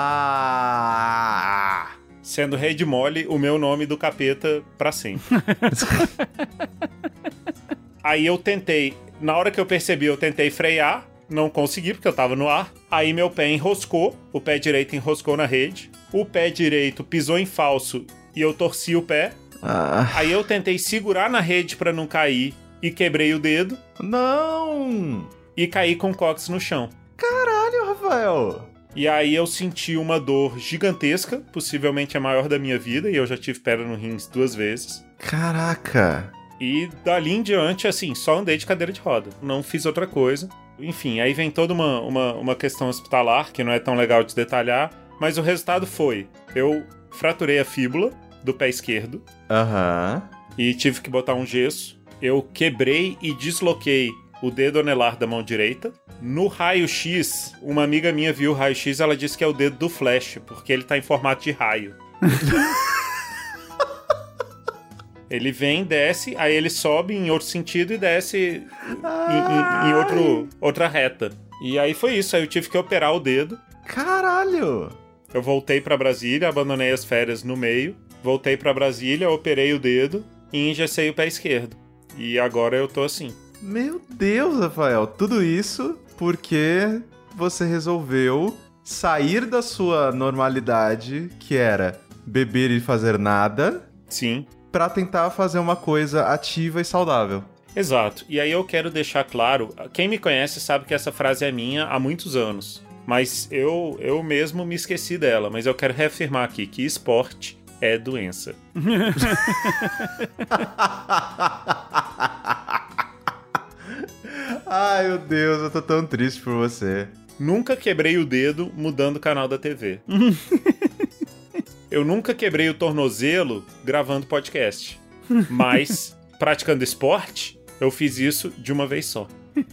Ah! Sendo rede mole o meu nome do capeta pra sempre. Aí eu tentei, na hora que eu percebi, eu tentei frear, não consegui porque eu tava no ar. Aí meu pé enroscou, o pé direito enroscou na rede, o pé direito pisou em falso e eu torci o pé. Aí eu tentei segurar na rede pra não cair e quebrei o dedo. Não! E caí com o cóccix no chão. Caralho, Rafael! E aí eu senti uma dor gigantesca, possivelmente a maior da minha vida, e eu já tive pedra no rins 2 vezes. Caraca! E dali em diante, assim, só andei de cadeira de roda. Não fiz outra coisa. Enfim, aí vem toda uma questão hospitalar, que não é tão legal de detalhar, mas o resultado foi, eu fraturei a fíbula do pé esquerdo. Aham. E tive que botar um gesso. Eu quebrei e desloquei o dedo anelar da mão direita. No raio-x, uma amiga minha viu o raio-x, ela disse que é o dedo do Flash, porque ele tá em formato de raio. Ele vem, desce, aí ele sobe em outro sentido e desce em outra reta. E aí foi isso, aí eu tive que operar o dedo. Caralho! Eu voltei pra Brasília, abandonei as férias no meio, voltei pra Brasília, operei o dedo e engessei o pé esquerdo. E agora eu tô assim. Meu Deus, Rafael, tudo isso porque você resolveu sair da sua normalidade, que era beber e fazer nada. Sim. Pra tentar fazer uma coisa ativa e saudável. Exato. E aí eu quero deixar claro, quem me conhece sabe que essa frase é minha há muitos anos. Mas eu mesmo me esqueci dela. Mas eu quero reafirmar aqui que esporte é doença. Ai, meu Deus, eu tô tão triste por você. Nunca quebrei o dedo mudando o canal da TV. Eu nunca quebrei o tornozelo gravando podcast. Mas, praticando esporte, eu fiz isso de uma vez só.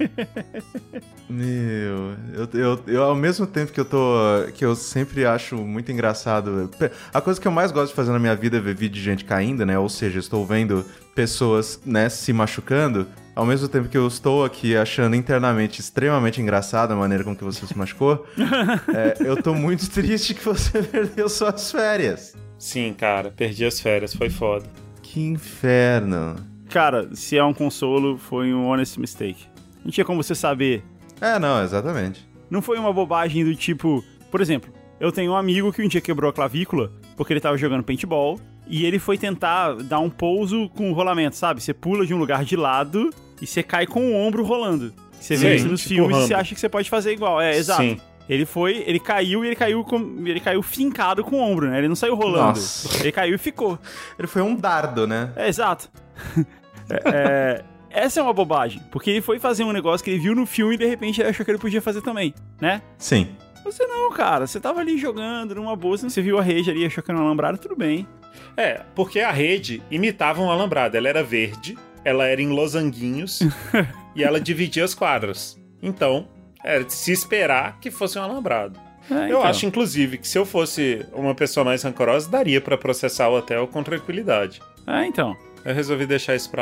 Meu, eu ao mesmo tempo que eu sempre acho muito engraçado. A coisa que eu mais gosto de fazer na minha vida é ver vídeo de gente caindo, né? Ou seja, estou vendo pessoas, né, se machucando. Ao mesmo tempo que eu estou aqui achando internamente extremamente engraçada a maneira com que você se machucou, eu tô muito triste que você perdeu suas férias. Sim, cara, perdi as férias, foi foda. Que inferno. Cara, se é um consolo, foi um honest mistake. Não tinha como você saber. Não, exatamente. Não foi uma bobagem do tipo... Por exemplo, eu tenho um amigo que um dia quebrou a clavícula porque ele tava jogando paintball e ele foi tentar dar um pouso com rolamento, sabe? Você pula de um lugar de lado e você cai com o ombro rolando. Você vê isso nos filmes e você acha que você pode fazer igual. Exato. Sim. Ele caiu fincado com o ombro, né? Ele não saiu rolando. Nossa. Ele caiu e ficou. Ele foi um dardo, né? Exato. Essa é uma bobagem, porque ele foi fazer um negócio que ele viu no filme e de repente ele achou que ele podia fazer também, né? Sim. Você não, cara. Você tava ali jogando numa boa, você viu a rede ali, achou que era um alambrado, tudo bem. Porque a rede imitava um alambrado. Ela era verde, ela era em losanguinhos e ela dividia as quadras. Então, era de se esperar que fosse um alambrado. Eu acho, inclusive, que se eu fosse uma pessoa mais rancorosa, daria pra processar o hotel com tranquilidade. Então. Eu resolvi deixar isso pra lá.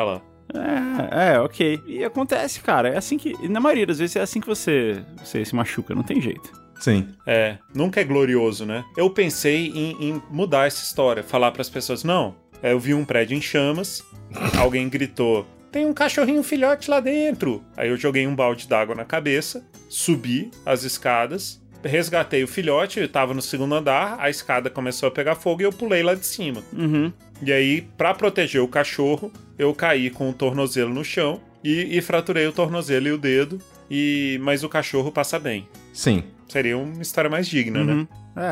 Ok. E acontece, cara. É assim que... Na maioria das vezes é assim que você se machuca, não tem jeito. Sim. Nunca é glorioso, né? Eu pensei em mudar essa história, falar pras pessoas, não, eu vi um prédio em chamas, alguém gritou, tem um cachorrinho filhote lá dentro. Aí eu joguei um balde d'água na cabeça, subi as escadas, resgatei o filhote, eu tava no segundo andar, a escada começou a pegar fogo e eu pulei lá de cima. Uhum. E aí, pra proteger o cachorro, eu caí com o tornozelo no chão e fraturei o tornozelo e o dedo, mas o cachorro passa bem. Sim. Seria uma história mais digna, né?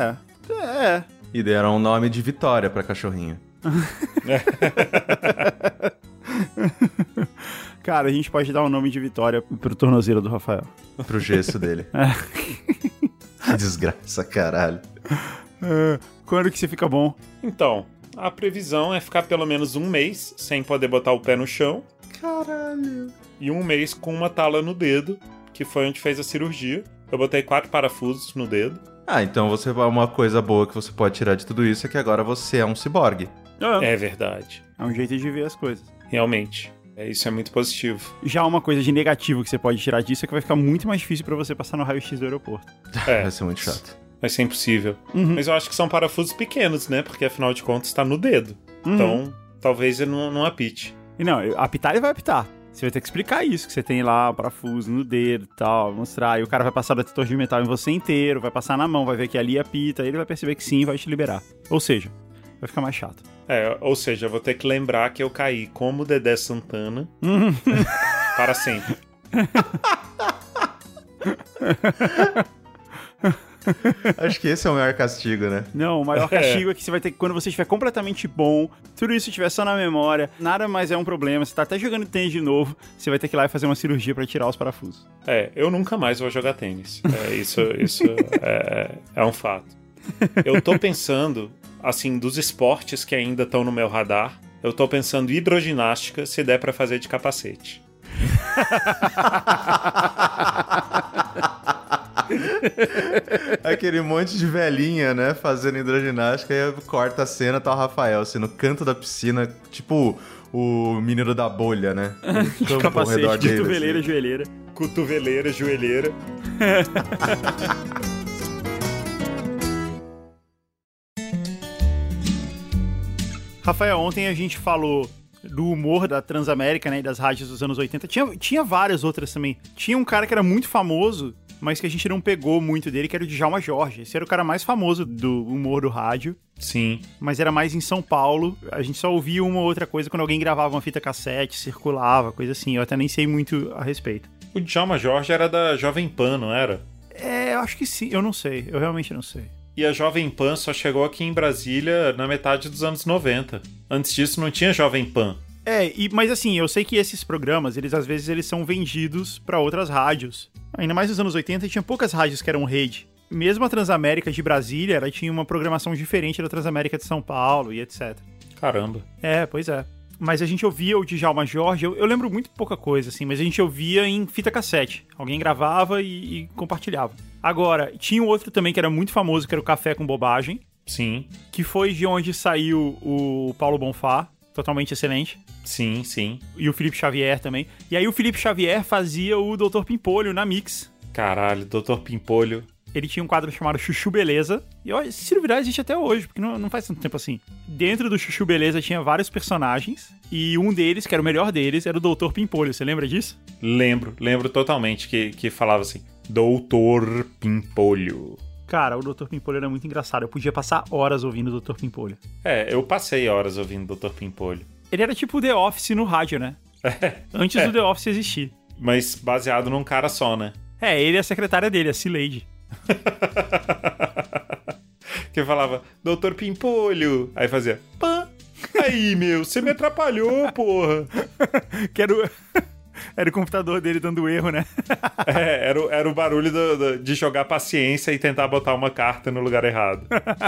E deram um nome de Vitória pra cachorrinho. Cara, a gente pode dar um nome de Vitória pro tornozelo do Rafael. Pro gesso dele. Que desgraça, caralho. Quando que você fica bom? Então, a previsão é ficar pelo menos um mês sem poder botar o pé no chão. Caralho. E um mês com uma tala no dedo, que foi onde fez a cirurgia. Eu botei 4 parafusos no dedo. Então uma coisa boa que você pode tirar de tudo isso é que agora você é um ciborgue. É verdade. É um jeito de ver as coisas. Realmente. Isso é muito positivo. Já uma coisa de negativo que você pode tirar disso é que vai ficar muito mais difícil pra você passar no raio-x do aeroporto. Vai ser muito chato. Vai ser impossível. Uhum. Mas eu acho que são parafusos pequenos, né? Porque afinal de contas tá no dedo. Uhum. Então, talvez ele não apite. E não, apitar ele vai apitar. Você vai ter que explicar isso, que você tem lá o parafuso no dedo e tal, mostrar. E o cara vai passar o detetor de metal em você inteiro, vai passar na mão, vai ver que ali apita, aí ele vai perceber que sim e vai te liberar. Ou seja, vai ficar mais chato. Ou seja, eu vou ter que lembrar que eu caí como Dedé Santana para sempre. Acho que esse é o maior castigo, né? Não, o maior castigo é que você vai ter que, quando você estiver completamente bom, tudo isso estiver só na memória, nada mais é um problema, você tá até jogando tênis de novo, você vai ter que ir lá e fazer uma cirurgia pra tirar os parafusos. Eu nunca mais vou jogar tênis. Isso é um fato. Eu tô pensando, assim, dos esportes que ainda estão no meu radar, eu tô pensando em hidroginástica, se der pra fazer de capacete. Aquele monte de velhinha, né, fazendo hidroginástica, e corta a cena, tá o Rafael, assim, no canto da piscina, tipo o menino da bolha, né? De capacete, cotoveleira, assim. joelheira. Cotoveleira, joelheira. Rafael, ontem a gente falou do humor da Transamérica, né, e das rádios dos anos 80. Tinha várias outras também. Tinha um cara que era muito famoso, mas que a gente não pegou muito dele, que era o Djalma Jorge. Esse era o cara mais famoso do humor do rádio. Sim. Mas era mais em São Paulo. A gente só ouvia uma ou outra coisa quando alguém gravava uma fita cassete, circulava, coisa assim. Eu até nem sei muito a respeito. O Djalma Jorge era da Jovem Pan, não era? Eu acho que sim. Eu não sei. Eu realmente não sei. E a Jovem Pan só chegou aqui em Brasília na metade dos anos 90. Antes disso não tinha Jovem Pan. Mas assim, eu sei que esses programas, às vezes eles são vendidos pra outras rádios. Ainda mais nos anos 80, tinha poucas rádios que eram rede. Mesmo a Transamérica de Brasília, ela tinha uma programação diferente da Transamérica de São Paulo e etc. Caramba. Pois é. Mas a gente ouvia o Djalma Jorge, eu lembro muito pouca coisa, assim, mas a gente ouvia em fita cassete. Alguém gravava e compartilhava. Agora, tinha um outro também que era muito famoso, que era o Café com Bobagem. Sim. Que foi de onde saiu o Paulo Bonfá, totalmente excelente. Sim, sim. E o Felipe Xavier também. E aí o Felipe Xavier fazia o Dr. Pimpolho na Mix. Caralho, Dr. Pimpolho. Ele tinha um quadro chamado Chuchu Beleza. E ó, se duvidar, existe até hoje, porque não faz tanto tempo assim. Dentro do Chuchu Beleza tinha vários personagens. E um deles, que era o melhor deles, era o Dr. Pimpolho. Você lembra disso? Lembro totalmente que falava assim, Dr. Pimpolho. Cara, o Dr. Pimpolho era muito engraçado. Eu podia passar horas ouvindo o Dr. Pimpolho. Eu passei horas ouvindo o Dr. Pimpolho. Ele era tipo o The Office no rádio, né? Antes do The Office existir. Mas baseado num cara só, né? Ele e a secretária dele, a Cileide. Que falava, Dr. Pimpolho. Aí fazia, pã. Aí, meu, você me atrapalhou, porra. Que era o computador dele dando erro, né? Era o barulho de jogar paciência e tentar botar uma carta no lugar errado.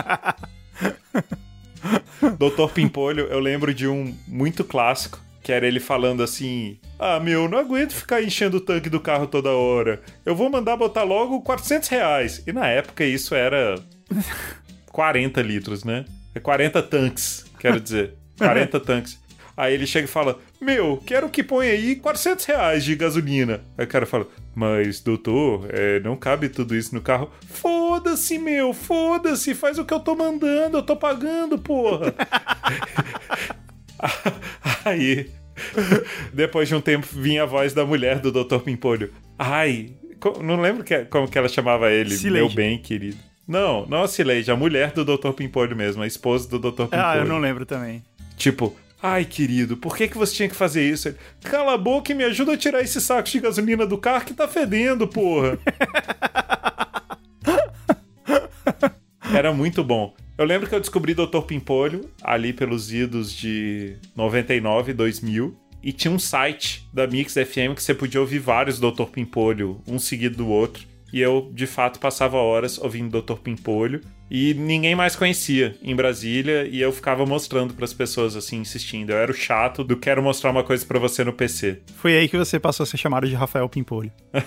Dr. Pimpolho, eu lembro de um muito clássico, que era ele falando assim, não aguento ficar enchendo o tanque do carro toda hora. Eu vou mandar botar logo R$400. E na época isso era 40 litros, né? 40 tanques, quero dizer. 40 tanques. Aí ele chega e fala, quero que ponha aí R$400 de gasolina. Aí o cara fala, mas doutor, não cabe tudo isso no carro. Foda-se, foda-se, faz o que eu tô mandando, eu tô pagando, porra. Aí, depois de um tempo, vinha a voz da mulher do Dr. Pimpolho. Ai, não lembro como que ela chamava ele, Cileide. Meu bem, querido. Não a Cileide, a mulher do Dr. Pimpolho mesmo, a esposa do Dr. Pimpolho. Ah, eu não lembro também. Tipo, ai, querido, por que você tinha que fazer isso? Ele, cala a boca e me ajuda a tirar esse saco de gasolina do carro que tá fedendo, porra. Era muito bom. Eu lembro que eu descobri Dr. Pimpolho ali pelos idos de 99, 2000. E tinha um site da Mix FM que você podia ouvir vários Dr. Pimpolho, um seguido do outro. E eu, de fato, passava horas ouvindo Dr. Pimpolho. E ninguém mais conhecia em Brasília. E eu ficava mostrando pras pessoas, assim, insistindo. Eu era o chato do quero mostrar uma coisa pra você no PC. Foi aí que você passou a ser chamado de Rafael Pimpolho.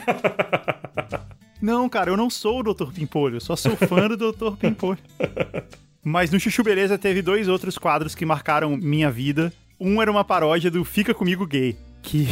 Não, cara, eu não sou o Dr. Pimpolho. Eu só sou fã do Dr. Pimpolho. Mas no Chuchu Beleza teve 2 outros quadros que marcaram minha vida. Um era uma paródia do Fica Comigo Gay. Que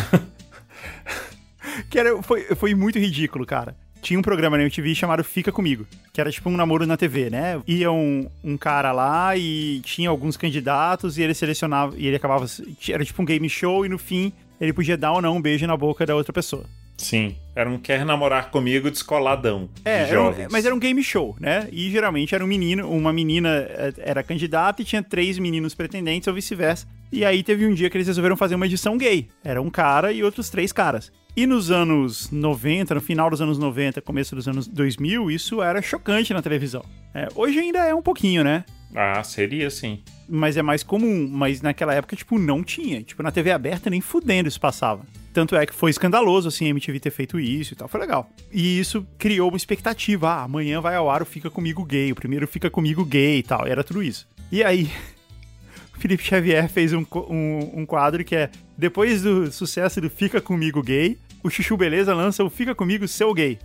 foi muito ridículo, cara. Tinha um programa na MTV chamado Fica Comigo, que era tipo um namoro na TV, né? Ia um cara lá e tinha alguns candidatos e ele selecionava, e ele acabava... Era tipo um game show e no fim ele podia dar ou não um beijo na boca da outra pessoa. Sim, era um quer namorar comigo descoladão de jovens. Mas era um game show, né? E geralmente era um menino, uma menina era candidata e tinha 3 meninos pretendentes ou vice-versa. E aí teve um dia que eles resolveram fazer uma edição gay. Era um cara e outros 3 caras. E nos anos 90, no final dos anos 90, começo dos anos 2000, isso era chocante na televisão. Hoje ainda é um pouquinho, né? Ah, seria sim. Mas é mais comum. Mas naquela época, tipo, não tinha. Tipo, na TV aberta nem fudendo isso passava. Tanto é que foi escandaloso, assim, a MTV ter feito isso e tal. Foi legal. E isso criou uma expectativa. Ah, amanhã vai ao ar o Fica Comigo Gay. O primeiro Fica Comigo Gay e tal. E era tudo isso. E aí... Felipe Xavier fez um quadro que é, depois do sucesso do Fica Comigo Gay, o Chuchu Beleza lança o Fica Comigo Seu Gay.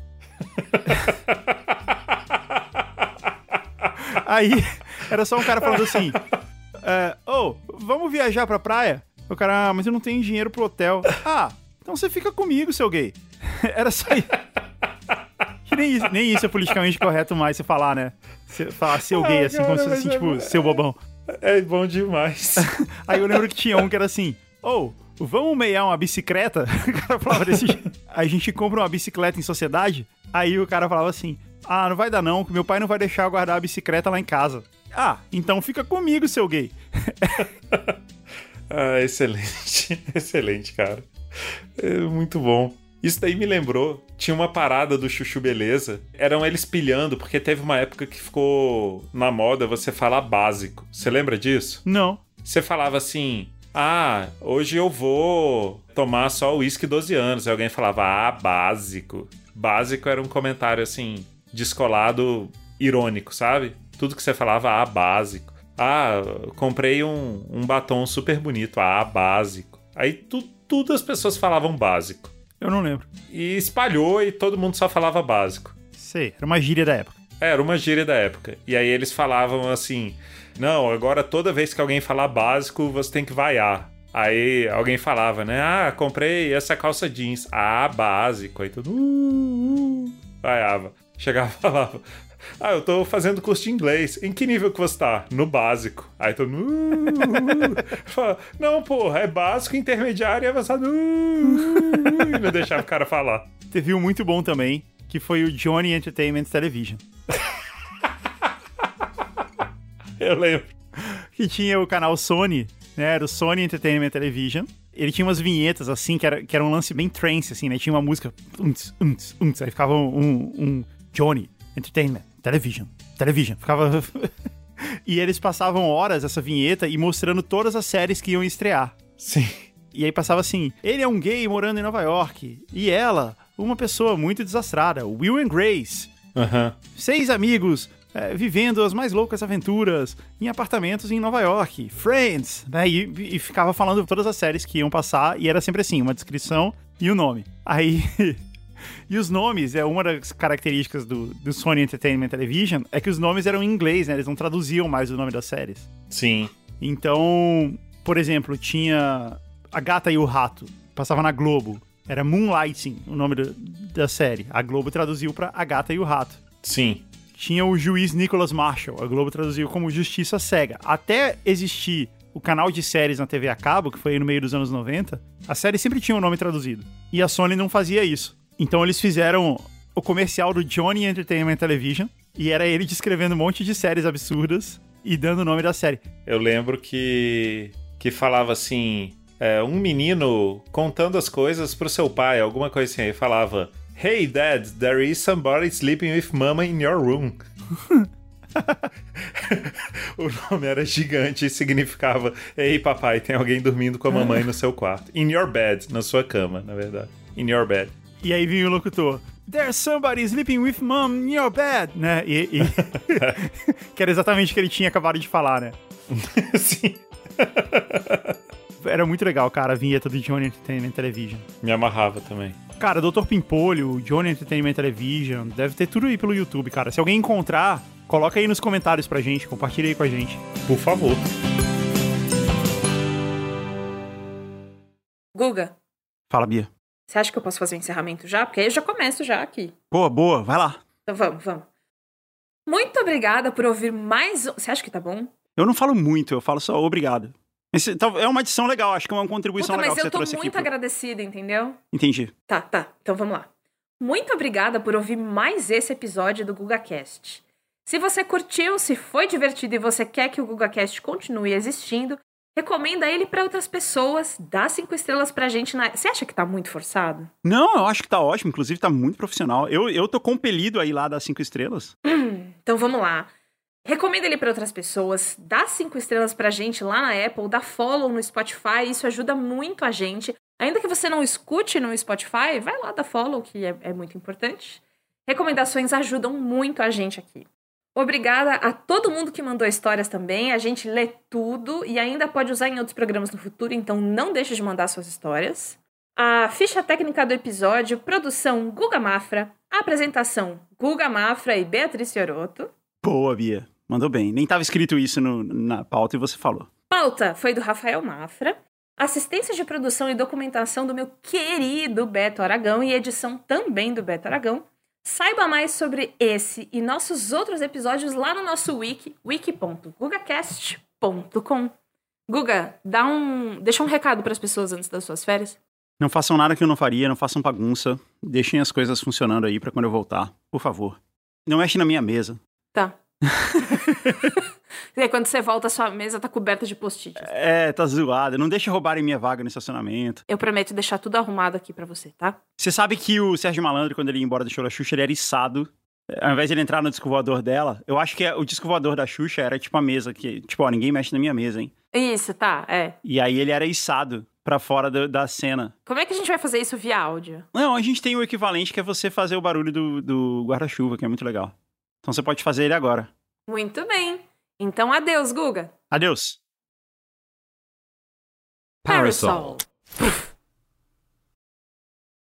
Aí, era só um cara falando assim, vamos viajar pra praia? O cara, mas eu não tenho dinheiro pro hotel. Ah, então você fica comigo, seu gay. Era só isso. Que nem isso é politicamente correto mais você falar, né? Você falar seu gay, assim, como se fosse assim, tipo, seu bobão. É bom demais. Aí eu lembro que tinha um que era assim, vamos meiar uma bicicleta? O cara falava desse jeito. Aí a gente compra uma bicicleta em sociedade? Aí o cara falava assim, não vai dar não, que meu pai não vai deixar eu guardar a bicicleta lá em casa. Ah, então fica comigo, seu gay. Excelente. Excelente, cara. Muito bom. Isso daí me lembrou, tinha uma parada do Chuchu Beleza, eram eles pilhando, porque teve uma época que ficou na moda você falar básico. Você lembra disso? Não. Você falava assim, hoje eu vou tomar só uísque 12 anos. Aí alguém falava, básico. Básico era um comentário, assim, descolado, irônico, sabe? Tudo que você falava, básico. Comprei um batom super bonito, básico. Aí tudo as pessoas falavam básico. Eu não lembro. E espalhou e todo mundo só falava básico. Sei, era uma gíria da época. Era uma gíria da época. E aí eles falavam assim, não, agora toda vez que alguém falar básico, você tem que vaiar. Aí alguém falava, né, comprei essa calça jeans. Básico. Aí todo vaiava. Chegava e falava, eu tô fazendo curso de inglês. Em que nível que você tá? No básico. Aí todo mundo... Fala, não, porra, é básico, intermediário e avançado. E não deixava o cara falar. Teve um muito bom também, que foi o Johnny Entertainment Television. Eu lembro. Que tinha o canal Sony, né? Era o Sony Entertainment Television. Ele tinha umas vinhetas, assim, que era um lance bem trance, assim, né? Tinha uma música... Aí ficava um Johnny Entertainment Television. Ficava... E eles passavam horas essa vinheta e mostrando todas as séries que iam estrear. Sim. E aí passava assim, ele é um gay morando em Nova York. E ela, uma pessoa muito desastrada, Will and Grace. 6 amigos vivendo as mais loucas aventuras em apartamentos em Nova York. Friends, né? E ficava falando todas as séries que iam passar. E era sempre assim, uma descrição e o nome. Aí... E os nomes, uma das características do Sony Entertainment Television é que os nomes eram em inglês, né? Eles não traduziam mais o nome das séries. Sim. Então, por exemplo, tinha A Gata e o Rato, passava na Globo. Era Moonlighting, o nome da série. A Globo traduziu pra A Gata e o Rato. Sim. Tinha o juiz Nicholas Marshall, a Globo traduziu como Justiça Cega. Até existir o canal de séries na TV a cabo, que foi no meio dos anos 90, a série sempre tinha o nome traduzido. E a Sony não fazia isso. Então eles fizeram o comercial do Johnny Entertainment Television, e era ele descrevendo um monte de séries absurdas e dando o nome da série. Eu lembro que falava assim, um menino contando as coisas pro seu pai, alguma coisa assim, aí falava: "Hey Dad, there is somebody sleeping with mama in your room." O nome era gigante e significava: "Ei papai, tem alguém dormindo com a mamãe no seu quarto." In your bed, na sua cama, na verdade. In your bed. E aí vinha o locutor: "There's somebody sleeping with mom in your bed", né? Que era exatamente o que ele tinha acabado de falar, né? Sim. Era muito legal, cara, a vinheta do Johnny Entertainment Television. Me amarrava também. Cara, Dr. Pimpolho, Johnny Entertainment Television, deve ter tudo aí pelo YouTube, cara. Se alguém encontrar, coloca aí nos comentários pra gente, compartilha aí com a gente. Por favor. Guga, Fala, Bia. você acha que eu posso fazer o encerramento já? Porque aí eu já começo já aqui. Boa, vai lá. Então vamos. Muito obrigada por ouvir mais um... Você acha que tá bom? Eu não falo muito, eu falo só obrigado. É uma adição legal, acho que é uma contribuição legal que você trouxe aqui. Mas eu tô muito agradecida, entendeu? Entendi. Tá. Então vamos lá. Muito obrigada por ouvir mais esse episódio do GugaCast. Se você curtiu, se foi divertido e você quer que o GugaCast continue existindo, recomenda ele pra outras pessoas, dá 5 estrelas pra gente na... Você acha que tá muito forçado? Não, eu acho que tá ótimo, inclusive tá muito profissional. Eu tô compelido a ir lá dar 5 estrelas. Então vamos lá. Recomenda ele para outras pessoas, dá 5 estrelas pra gente lá na Apple, dá follow no Spotify, isso ajuda muito a gente. Ainda que você não escute no Spotify, vai lá dar follow, que é muito importante. Recomendações ajudam muito a gente aqui. Obrigada a todo mundo que mandou histórias também, a gente lê tudo e ainda pode usar em outros programas no futuro, então não deixe de mandar suas histórias. A ficha técnica do episódio, produção Guga Mafra, apresentação Guga Mafra e Beatriz Fiorotto. Boa, Bia. Mandou bem. Nem tava escrito isso na pauta e você falou. Pauta foi do Rafael Mafra. Assistência de produção e documentação do meu querido Beto Aragão e edição também do Beto Aragão. Saiba mais sobre esse e nossos outros episódios lá no nosso wiki.gugacast.com. Guga, deixa um recado para as pessoas antes das suas férias. Não façam nada que eu não faria, não façam bagunça. Deixem as coisas funcionando aí pra quando eu voltar, por favor. Não mexe na minha mesa. Tá. E aí, quando você volta, a sua mesa tá coberta de post-its. Tá zoada. Não deixe roubarem minha vaga no estacionamento. Eu prometo deixar tudo arrumado aqui pra você, tá? Você sabe que o Sérgio Malandro, quando ele ia embora do show da Xuxa, ele era içado. Ao invés de ele entrar no disco voador dela, eu acho que o disco voador da Xuxa era tipo a mesa que... Tipo, ó, ninguém mexe na minha mesa, hein? Isso, tá, E aí ele era içado pra fora da cena. Como é que a gente vai fazer isso via áudio? Não, a gente tem o equivalente que é você fazer o barulho do guarda-chuva, que é muito legal. Então você pode fazer ele agora. Muito bem. Então, adeus, Guga. Adeus. Parasol.